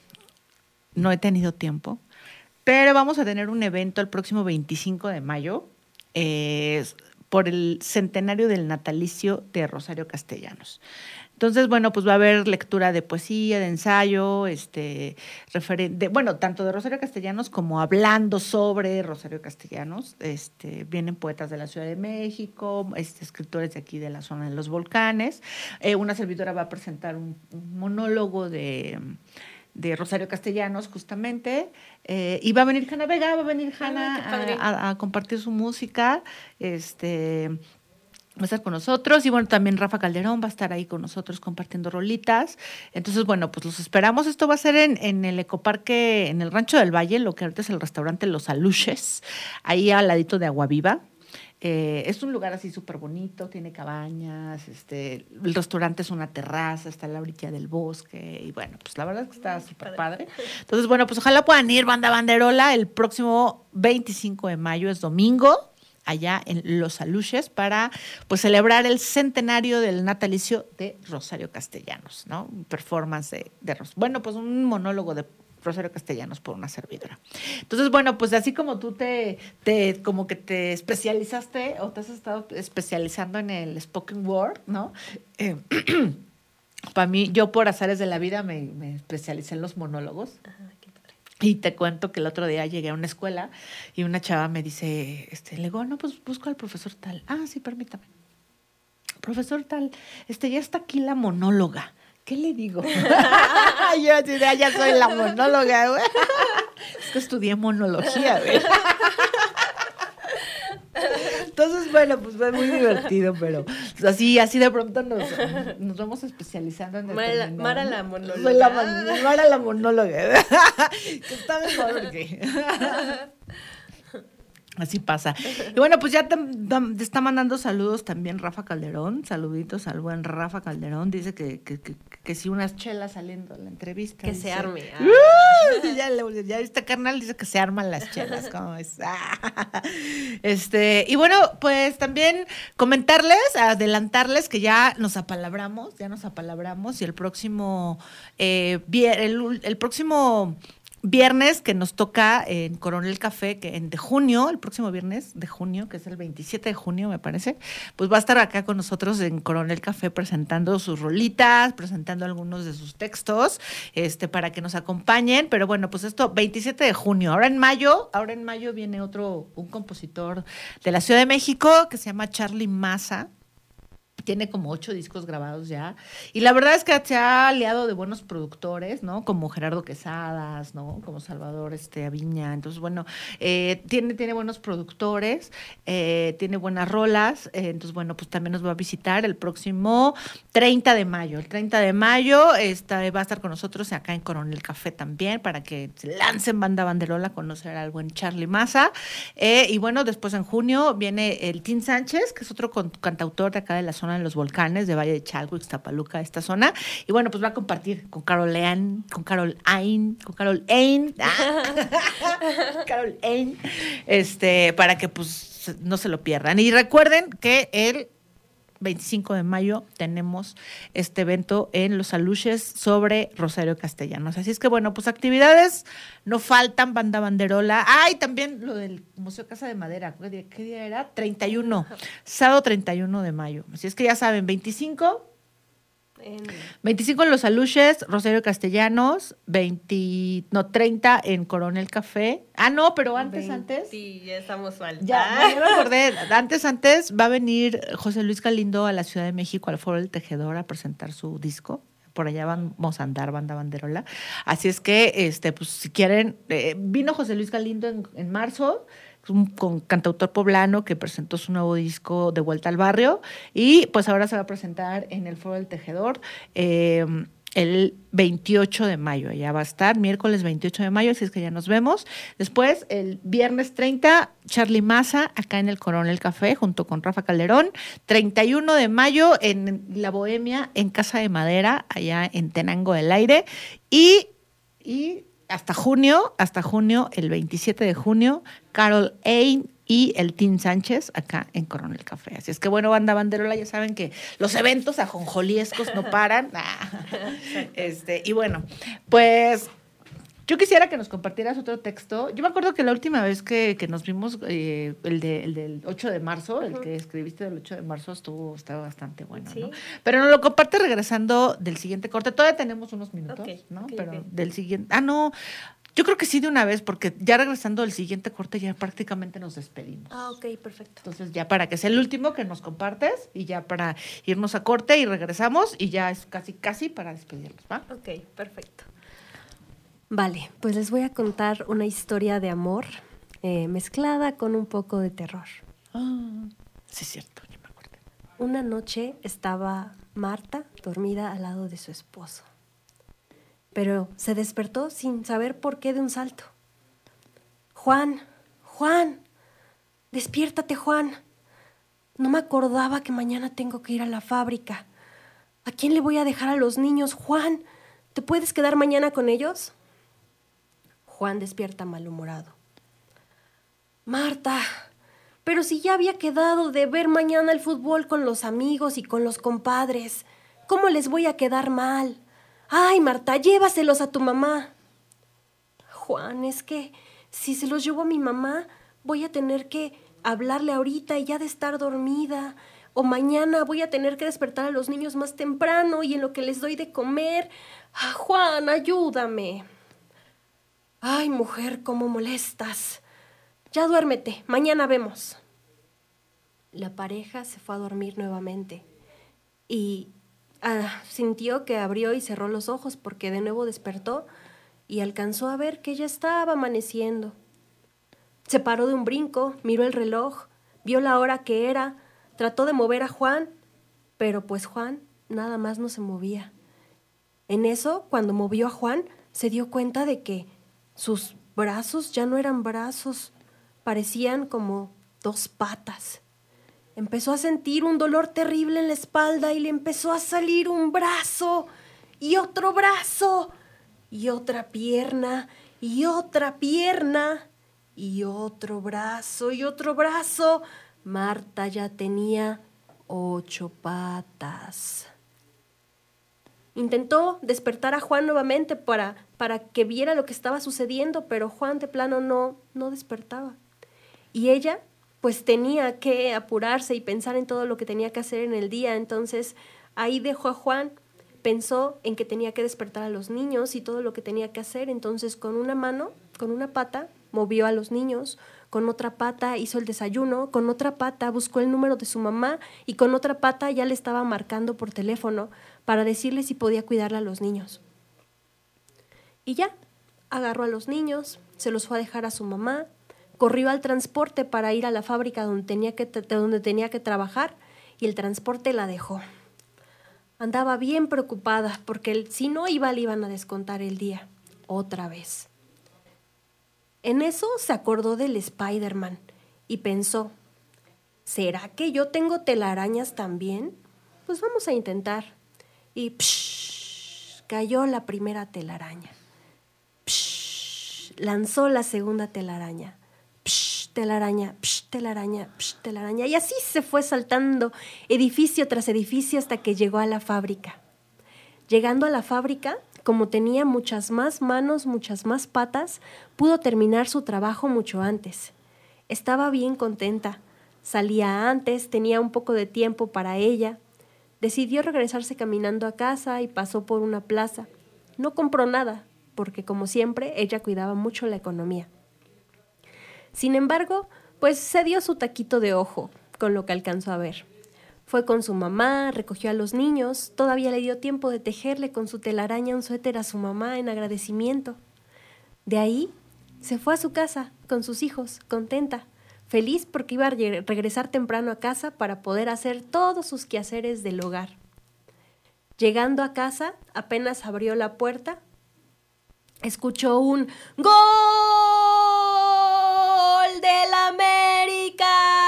no he tenido tiempo, pero vamos a tener un evento el próximo veinticinco de mayo eh, por el centenario del natalicio de Rosario Castellanos. Entonces, bueno, pues va a haber lectura de poesía, de ensayo, este, referente, bueno, tanto de Rosario Castellanos como hablando sobre Rosario Castellanos. Este, vienen poetas de la Ciudad de México, este, escritores de aquí de la zona de los volcanes. Eh, una servidora va a presentar un, un monólogo de, de Rosario Castellanos, justamente. Eh, y va a venir Hanna Vega, va a venir Hanna a, a, a compartir su música. Este... va a estar con nosotros y bueno, también Rafa Calderón va a estar ahí con nosotros compartiendo rolitas. Entonces, bueno, pues los esperamos. Esto va a ser en, en el Ecoparque, en el Rancho del Valle, lo que ahorita es el restaurante Los Aluches, ahí al ladito de Agua Viva. Eh, es un lugar así súper bonito, tiene cabañas, este, el restaurante es una terraza, está a la orilla del bosque y bueno, pues la verdad es que está súper padre. Entonces, bueno, pues ojalá puedan ir, Banda Banderola, el próximo veinticinco de mayo, es domingo, allá en Los Aluches, para pues celebrar el centenario del natalicio de Rosario Castellanos, ¿no? Un performance de, de Ros- bueno, pues un monólogo de Rosario Castellanos por una servidora. Entonces, bueno, pues así como tú te, te como que te especializaste o te has estado especializando en el spoken word, ¿no? Eh, para mí, yo por azares de la vida me, me especialicé en los monólogos. Ajá, qué padre. Y te cuento que el otro día llegué a una escuela y una chava me dice, este, le digo, no, pues busco al profesor tal. Ah, sí, permítame. Profesor tal, este, ya está aquí la monóloga. ¿Qué le digo? Yo así de, ya soy la monóloga, güey. Es que estudié monología, güey. Entonces, bueno, pues fue muy divertido, pero así, así de pronto nos, nos vamos especializando en
Mara, Mara la monóloga.
Soy la, Mara la monóloga. Que está mejor porque... Así pasa. Y bueno, pues ya te, te está mandando saludos también Rafa Calderón. Saluditos al buen Rafa Calderón. Dice que, que, que, que si unas chelas saliendo de la entrevista.
Que
dice,
se arme. Ah.
Uh, ya, ya este carnal dice que se arman las chelas. ¿Cómo es? Ah. Este, y bueno, pues también comentarles, adelantarles que ya nos apalabramos, ya nos apalabramos y el próximo, eh, el, el próximo... viernes que nos toca en Coronel Café, que en de junio, el próximo viernes de junio, que es el veintisiete de junio, me parece, pues va a estar acá con nosotros en Coronel Café presentando sus rolitas, presentando algunos de sus textos, este, para que nos acompañen. Pero bueno, pues esto, veintisiete de junio. Ahora en mayo, ahora en mayo viene otro, un compositor de la Ciudad de México que se llama Charly Maza. Tiene como ocho discos grabados ya. Y la verdad es que se ha aliado de buenos productores, ¿no? Como Gerardo Quesadas, ¿no? Como Salvador este, Aviña. Entonces, bueno, eh, tiene, tiene buenos productores, eh, tiene buenas rolas. Eh, entonces, bueno, pues también nos va a visitar el próximo treinta de mayo. El treinta de mayo está, va a estar con nosotros acá en Coronel Café también para que se lancen Banda Banderola a conocer al buen Charly Maza. Eh, y bueno, después en junio viene el Tim Sánchez, que es otro cantautor de acá de la zona de los Volcanes, de Valle de Chalco, Ixtapaluca, esta zona. Y bueno, pues va a compartir con Carol Ain, con Carol Ain, con Carol Ain, ah, Carol Ain, este, para que pues no se lo pierdan. Y recuerden que el veinticinco de mayo tenemos este evento en Los Aluches sobre Rosario Castellanos. Así es que, bueno, pues actividades no faltan, Banda Banderola. Ah, y también lo del Museo Casa de Madera. ¿Qué día, qué día era? treinta y uno. Sábado treinta y uno de mayo. Así es que ya saben, veinticinco... En... veinticinco en Los Aluches, Rosario Castellanos, veinte, no, treinta en Coronel Café. Ah, no, pero antes, veinte, antes.
Sí, ya estamos mal.
Ya, ya me acordé. Antes, antes va a venir José Luis Galindo a la Ciudad de México, al Foro del Tejedor, a presentar su disco. Por allá vamos a andar, Banda Banderola. Así es que, este, pues, si quieren, eh, vino José Luis Galindo en, en marzo, un con cantautor poblano que presentó su nuevo disco De Vuelta al Barrio, y pues ahora se va a presentar en el Foro del Tejedor eh, el veintiocho de mayo. Allá va a estar, miércoles veintiocho de mayo, así es que ya nos vemos. Después, el viernes treinta, Charly Maza, acá en el Coronel Café, junto con Rafa Calderón. treinta y uno de mayo, en La Bohemia, en Casa de Madera, allá en Tenango del Aire. Y... y hasta junio, hasta junio, el veintisiete de junio, Carol Ain y el Tim Sánchez acá en Coronel Café. Así es que, bueno, Banda Banderola, ya saben que los eventos ajonjoliescos no paran. este, y bueno, pues yo quisiera que nos compartieras otro texto. Yo me acuerdo que la última vez que, que nos vimos, eh, el, de, el del ocho de marzo, el uh-huh. que escribiste del ocho de marzo, estuvo estaba bastante bueno, ¿sí? ¿no? Pero nos lo compartes regresando del siguiente corte. Todavía tenemos unos minutos, okay, ¿no? Okay, Pero okay. del siguiente... Ah, no... Yo creo que sí de una vez, porque ya regresando del siguiente corte ya prácticamente nos despedimos.
Ah, ok, perfecto.
Entonces ya para que sea el último que nos compartes y ya para irnos a corte y regresamos y ya es casi, casi para despedirnos, ¿va?
Ok, perfecto. Vale, pues les voy a contar una historia de amor eh, mezclada con un poco de terror.
Ah, sí es cierto, yo me acuerdo.
Una noche estaba Marta dormida al lado de su esposo. Pero se despertó sin saber por qué de un salto. Juan, Juan, despiértate, Juan. No me acordaba que mañana tengo que ir a la fábrica. ¿A quién le voy a dejar a los niños? Juan, ¿te puedes quedar mañana con ellos? Juan despierta malhumorado. Marta, pero si ya había quedado de ver mañana el fútbol con los amigos y con los compadres, ¿cómo les voy a quedar mal? Ay, Marta, llévaselos a tu mamá. Juan, es que si se los llevo a mi mamá, voy a tener que hablarle ahorita y ya de estar dormida. O mañana voy a tener que despertar a los niños más temprano y en lo que les doy de comer. Ah, Juan, ayúdame. Ay, mujer, cómo molestas. Ya duérmete, mañana vemos. La pareja se fue a dormir nuevamente y ah, sintió que abrió y cerró los ojos porque de nuevo despertó y alcanzó a ver que ya estaba amaneciendo. Se paró de un brinco, miró el reloj, vio la hora que era, trató de mover a Juan, pero pues Juan nada más no se movía. En eso, cuando movió a Juan, se dio cuenta de que sus brazos ya no eran brazos, parecían como dos patas. Empezó a sentir un dolor terrible en la espalda y le empezó a salir un brazo y otro brazo y otra pierna y otra pierna y otro brazo y otro brazo. Marta ya tenía ocho patas. Intentó despertar a Juan nuevamente para, para que viera lo que estaba sucediendo, pero Juan de plano no, no despertaba. Y ella, pues tenía que apurarse y pensar en todo lo que tenía que hacer en el día. Entonces, ahí dejó a Juan, pensó en que tenía que despertar a los niños y todo lo que tenía que hacer. Entonces, con una mano, con una pata, movió a los niños, con otra pata hizo el desayuno, con otra pata buscó el número de su mamá y con otra pata ya le estaba marcando por teléfono para decirle si podía cuidarle a los niños. Y ya, agarró a los niños, se los fue a dejar a su mamá, corrió al transporte para ir a la fábrica donde tenía que, donde tenía que trabajar y el transporte la dejó. Andaba bien preocupada porque si no iba le iban a descontar el día, otra vez. En eso se acordó del Spider-Man y pensó, ¿será que yo tengo telarañas también? Pues vamos a intentar. Y psh, cayó la primera telaraña. Psh, lanzó la segunda telaraña. Psh, telaraña, psh, telaraña, psh, telaraña. Y así se fue saltando edificio tras edificio hasta que llegó a la fábrica. Llegando a la fábrica, como tenía muchas más manos, muchas más patas, pudo terminar su trabajo mucho antes. Estaba bien contenta. Salía antes, tenía un poco de tiempo para ella. Decidió regresarse caminando a casa y pasó por una plaza. No compró nada, porque como siempre, ella cuidaba mucho la economía. Sin embargo, pues se dio su taquito de ojo con lo que alcanzó a ver. Fue con su mamá, recogió a los niños, todavía le dio tiempo de tejerle con su telaraña un suéter a su mamá en agradecimiento. De ahí se fue a su casa con sus hijos, contenta, feliz porque iba a regresar temprano a casa para poder hacer todos sus quehaceres del hogar. Llegando a casa, apenas abrió la puerta, escuchó un ¡Gol del América!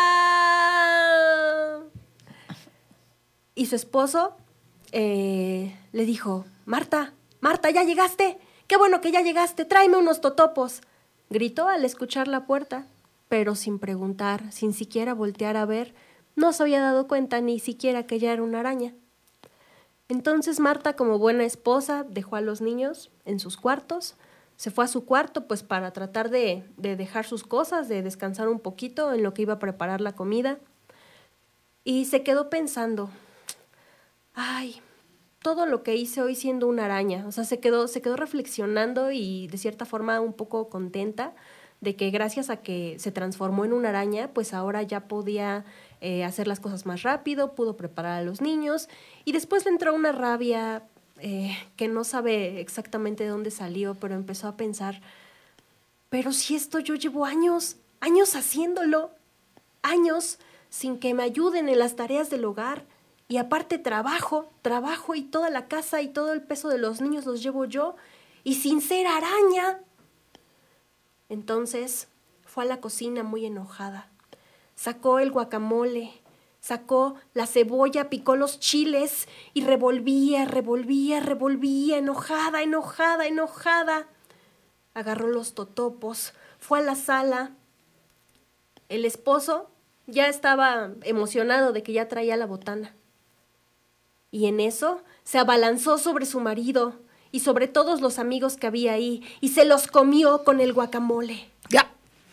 Y su esposo eh, le dijo, Marta, Marta, ¿ya llegaste? ¡Qué bueno que ya llegaste! ¡Tráeme unos totopos! Gritó al escuchar la puerta, pero sin preguntar, sin siquiera voltear a ver, no se había dado cuenta ni siquiera que ya era una araña. Entonces Marta, como buena esposa, dejó a los niños en sus cuartos, se fue a su cuarto pues para tratar de, de dejar sus cosas, de descansar un poquito en lo que iba a preparar la comida, y se quedó pensando, ay, todo lo que hice hoy siendo una araña. O sea, se quedó, se quedó reflexionando y de cierta forma un poco contenta de que gracias a que se transformó en una araña, pues ahora ya podía eh, hacer las cosas más rápido, pudo preparar a los niños y después le entró una rabia eh, que no sabe exactamente de dónde salió, pero empezó a pensar, pero si esto yo llevo años, años haciéndolo, años sin que me ayuden en las tareas del hogar. Y aparte trabajo, trabajo y toda la casa y todo el peso de los niños los llevo yo, y sin ser araña. Entonces fue a la cocina muy enojada. Sacó el guacamole, sacó la cebolla, picó los chiles y revolvía, revolvía, revolvía, enojada, enojada, enojada. Agarró los totopos, fue a la sala. El esposo ya estaba emocionado de que ya traía la botana. Y en eso se abalanzó sobre su marido y sobre todos los amigos que había ahí, y se los comió con el guacamole.
Ya.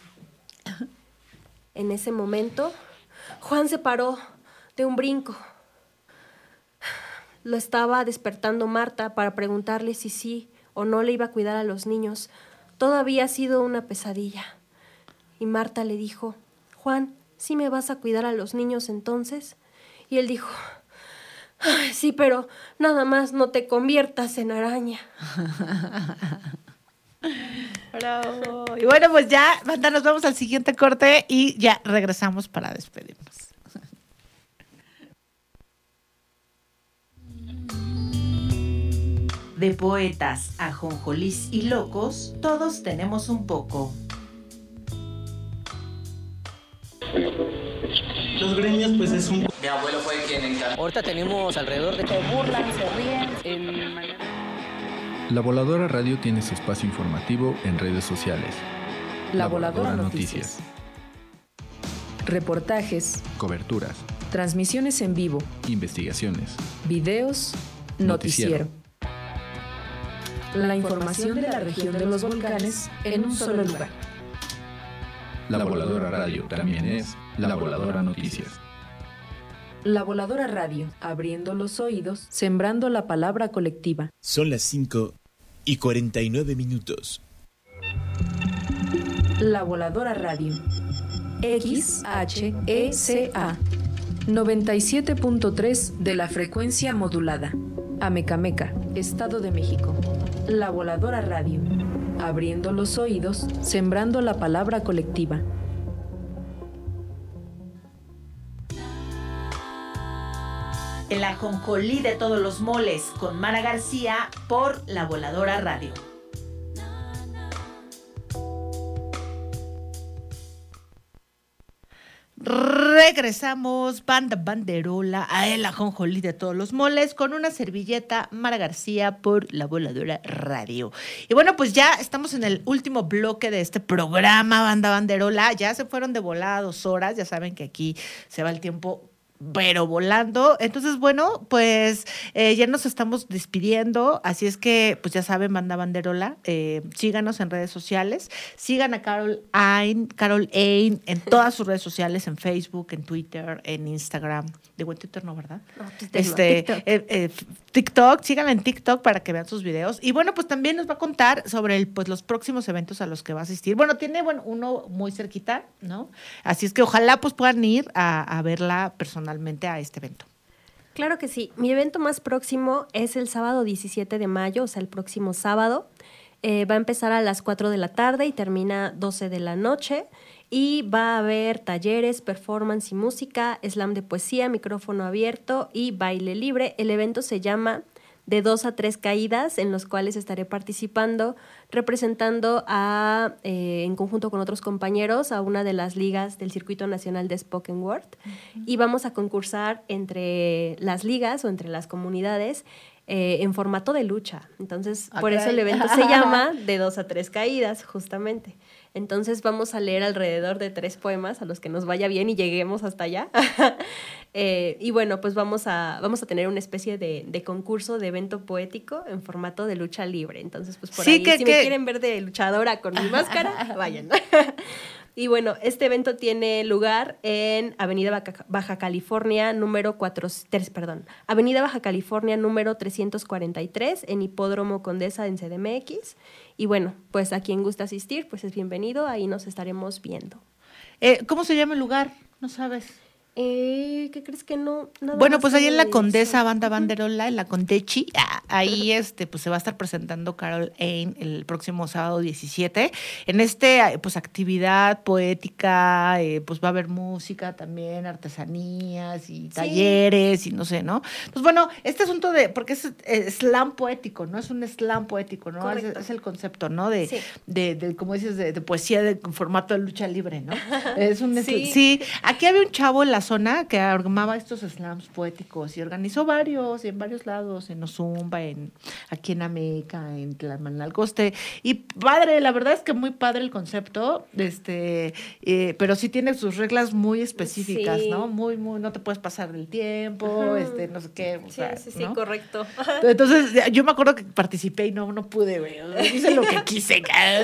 En ese momento, Juan se paró de un brinco. Lo estaba despertando Marta para preguntarle si sí o no le iba a cuidar a los niños. Todo había sido una pesadilla. Y Marta le dijo, Juan, ¿sí me vas a cuidar a los niños entonces? Y él dijo, sí, pero nada más no te conviertas en araña.
Bravo. Y bueno, pues ya, banda, nos vamos al siguiente corte y ya regresamos para despedirnos.
De poetas, ajonjolís y locos, todos tenemos un poco.
Los gremios, pues es un...
Mi abuelo fue quien encargó. Ahorita tenemos alrededor de...
Se burlan, se ríen. En...
La Voladora Radio tiene su espacio informativo en redes sociales.
La, La Voladora, Voladora Noticias. Noticias. Reportajes.
Coberturas.
Transmisiones en vivo.
Investigaciones.
Videos. Noticiero. noticiero. La información de la región de los volcanes en un solo lugar.
La Voladora Radio también es La Voladora Noticias.
La Voladora Radio, abriendo los oídos, sembrando la palabra colectiva.
Son las cinco y cuarenta y nueve minutos.
La Voladora Radio. X H E C A. noventa y siete punto tres de la frecuencia modulada. Amecameca, Estado de México. La Voladora Radio. Abriendo los oídos, sembrando la palabra colectiva.
El ajonjolí de todos los moles con Mara García por La Voladora Radio.
Regresamos, banda banderola, a el ajonjolí de todos los moles con una servilleta Mara García por La Voladora Radio. Y bueno, pues ya estamos en el último bloque de este programa, banda banderola. Ya se fueron de volada dos horas, ya saben que aquí se va el tiempo pero volando. Entonces, bueno, pues eh, ya nos estamos despidiendo, así es que, pues ya saben, banda banderola, eh, síganos en redes sociales, sigan a Carol Ain, Carol Ain en todas sus redes sociales, en Facebook, en Twitter, en Instagram. Digo, en Twitter no, ¿verdad?
No, Twitter
este,
no, TikTok.
Eh, eh, TikTok, síganla en TikTok para que vean sus videos. Y bueno, pues también nos va a contar sobre el, pues, los próximos eventos a los que va a asistir. Bueno, tiene bueno, uno muy cerquita, ¿no? Así es que ojalá pues puedan ir a, a verla personalmente a este evento.
Claro que sí. Mi evento más próximo es el sábado diecisiete de mayo, o sea, el próximo sábado. Eh, va a empezar a las cuatro de la tarde y termina doce de la noche. Y va a haber talleres, performance y música, slam de poesía, micrófono abierto y baile libre. El evento se llama De dos a tres caídas, en los cuales estaré participando, representando a, eh, en conjunto con otros compañeros, a una de las ligas del Circuito Nacional de Spoken Word. Uh-huh. Y vamos a concursar entre las ligas o entre las comunidades eh, en formato de lucha. Entonces, okay. Por eso el evento se llama De dos a tres caídas, justamente. Entonces vamos a leer alrededor de tres poemas a los que nos vaya bien y lleguemos hasta allá. eh, y bueno, pues vamos a, vamos a tener una especie de, de concurso, de evento poético en formato de lucha libre. Entonces, pues por sí, ahí, que, si que... me quieren ver de luchadora con mi máscara, vayan. Y bueno, este evento tiene lugar en Avenida Baja, Baja California número cuatro, tres, perdón, Avenida Baja California número trescientos cuarenta y tres en Hipódromo Condesa en C D M X. Y bueno, pues a quien gusta asistir, pues es bienvenido, ahí nos estaremos viendo.
Eh, ¿Cómo se llama el lugar? ¿No sabes?
Eh, ¿Qué crees que no? Nada
bueno, pues ahí en la
eso.
Condesa, banda banderola, en la Condechi, ah, ahí este, pues se va a estar presentando Carol Ain el próximo sábado diecisiete. En este, pues actividad poética, eh, pues va a haber música también, artesanías y talleres sí. y no sé, ¿no? Pues bueno, este asunto de, porque es, es slam poético, ¿no? Es un slam poético, ¿no? Es, es el concepto, ¿no? De, sí. de, de, de como dices, de, de poesía de formato de lucha libre, ¿no? Es un, sí. sí, aquí había un chavo en la zona que armaba estos slams poéticos y organizó varios, en varios lados, en Ozumba, en, aquí en Ameca, en Tlamanalcoste. Y padre, la verdad es que muy padre el concepto, este, eh, pero sí tiene sus reglas muy específicas, sí. ¿no? Muy, muy, no te puedes pasar del tiempo, uh-huh. este, no sé qué. O
sí,
sea,
sí, sí,
¿no?
Correcto.
Entonces, yo me acuerdo que participé y no, no pude, güey. Hice lo que quise.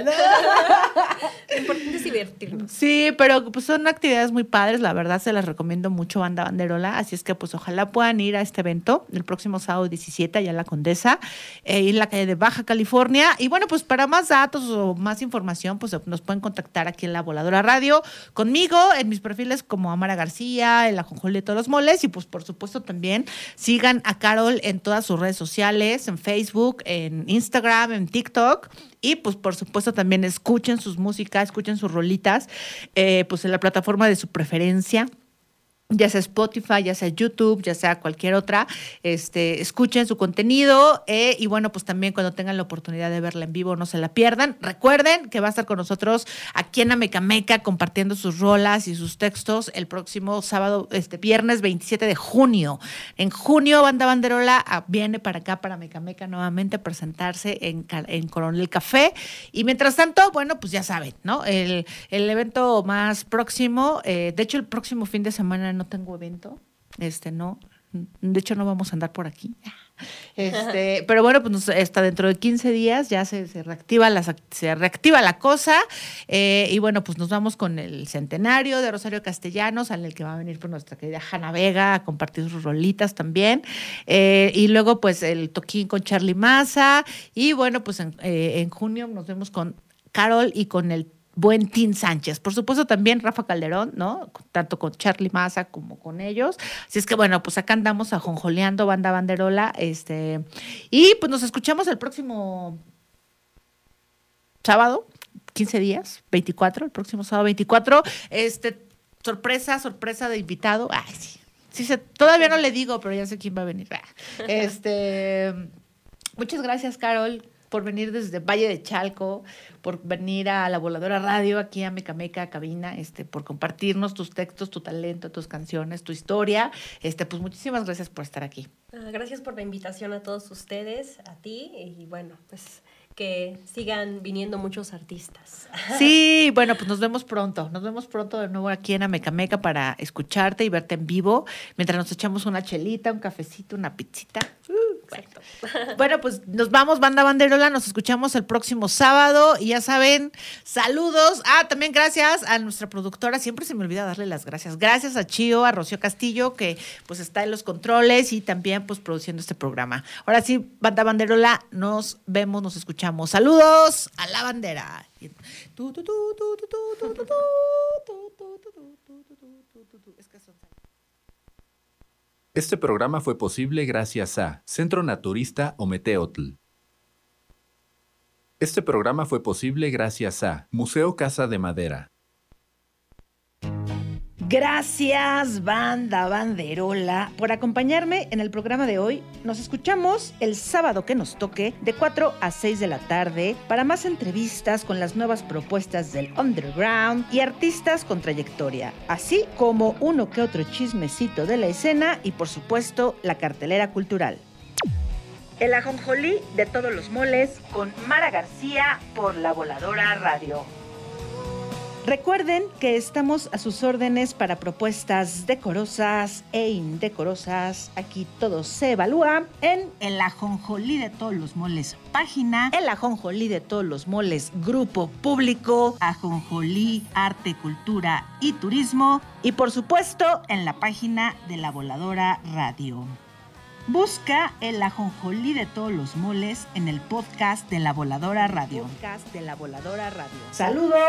Lo importante es divertirnos.
Sí, pero pues son actividades muy padres, la verdad se las recomiendo mucho, Banda Banderola, así es que pues ojalá puedan ir a este evento el próximo sábado diecisiete allá en La Condesa, eh, en la calle de Baja California. Y bueno, pues para más datos o más información, pues nos pueden contactar aquí en La Voladora Radio, conmigo, en mis perfiles como Amara García, el Ajonjolí de todos los moles, y pues por supuesto también sigan a Carol en todas sus redes sociales, en Facebook, en Instagram, en TikTok. Y pues por supuesto también escuchen sus músicas, escuchen sus rolitas, eh, pues en la plataforma de su preferencia, ya sea Spotify, ya sea YouTube, ya sea cualquier otra, este, escuchen su contenido eh, y bueno, pues también cuando tengan la oportunidad de verla en vivo no se la pierdan. Recuerden que va a estar con nosotros aquí en Amecameca compartiendo sus rolas y sus textos el próximo sábado, este viernes veintisiete de junio. En junio, Banda Banderola viene para acá, para Amecameca nuevamente a presentarse en, en Coronel Café. Y mientras tanto, bueno, pues ya saben, ¿no? El, el evento más próximo, eh, de hecho el próximo fin de semana no tengo evento, este no, de hecho no vamos a andar por aquí. Este, pero bueno, pues nos, hasta dentro de quince días ya se, se reactiva la se reactiva la cosa eh, y bueno, pues nos vamos con el centenario de Rosario Castellanos, en el que va a venir por nuestra querida Hanna Vega a compartir sus rolitas también eh, y luego pues el toquín con Charly Maza y bueno, pues en, eh, en junio nos vemos con Carol y con el buen Tim Sánchez. Por supuesto también Rafa Calderón, ¿no? Tanto con Charly Maza como con ellos. Así es que bueno, pues acá andamos ajonjoleando Banda Banderola. Este, y pues nos escuchamos el próximo sábado, quince días, veinticuatro, el próximo sábado veinticuatro. Este, sorpresa, sorpresa de invitado. Ay, sí. Sí, se, todavía no le digo, pero ya sé quién va a venir. Este, muchas gracias, Carol, por venir desde Valle de Chalco, por venir a La Voladora Radio, aquí a Mecameca, cabina, este, por compartirnos tus textos, tu talento, tus canciones, tu historia. Este, pues muchísimas gracias por estar aquí.
Uh, gracias por la invitación a todos ustedes, a ti, y bueno, pues que sigan viniendo muchos artistas.
Sí, bueno, pues nos vemos pronto. Nos vemos pronto de nuevo aquí en Amecameca para escucharte y verte en vivo, mientras nos echamos una chelita, un cafecito, una pizzita. Uh,
Exacto.
Bueno. bueno, pues nos vamos, Banda Banderola, nos escuchamos el próximo sábado y ya saben, saludos. Ah, también gracias a nuestra productora, siempre se me olvida darle las gracias. Gracias a Chío, a Rocío Castillo, que pues está en los controles y también pues produciendo este programa. Ahora sí, Banda Banderola, nos vemos, nos escuchamos. Saludos a la bandera.
Este programa fue posible gracias a Centro Naturista Ometeotl. Este programa fue posible gracias a Museo Casa de Madera.
Gracias, Banda Banderola, por acompañarme en el programa de hoy. Nos escuchamos el sábado que nos toque, de cuatro a seis de la tarde, para más entrevistas con las nuevas propuestas del underground y artistas con trayectoria, así como uno que otro chismecito de la escena y, por supuesto, la cartelera cultural. El ajonjolí de todos los moles con Mara García por La Voladora Radio. Recuerden que estamos a sus órdenes para propuestas decorosas e indecorosas. Aquí todo se evalúa en El Ajonjolí de todos los moles página, El Ajonjolí de todos los moles grupo público, Ajonjolí Arte, Cultura y Turismo y por supuesto en la página de La Voladora Radio. Busca El Ajonjolí de todos los moles en el podcast de La Voladora Radio. Podcast de La Voladora Radio. Saludos.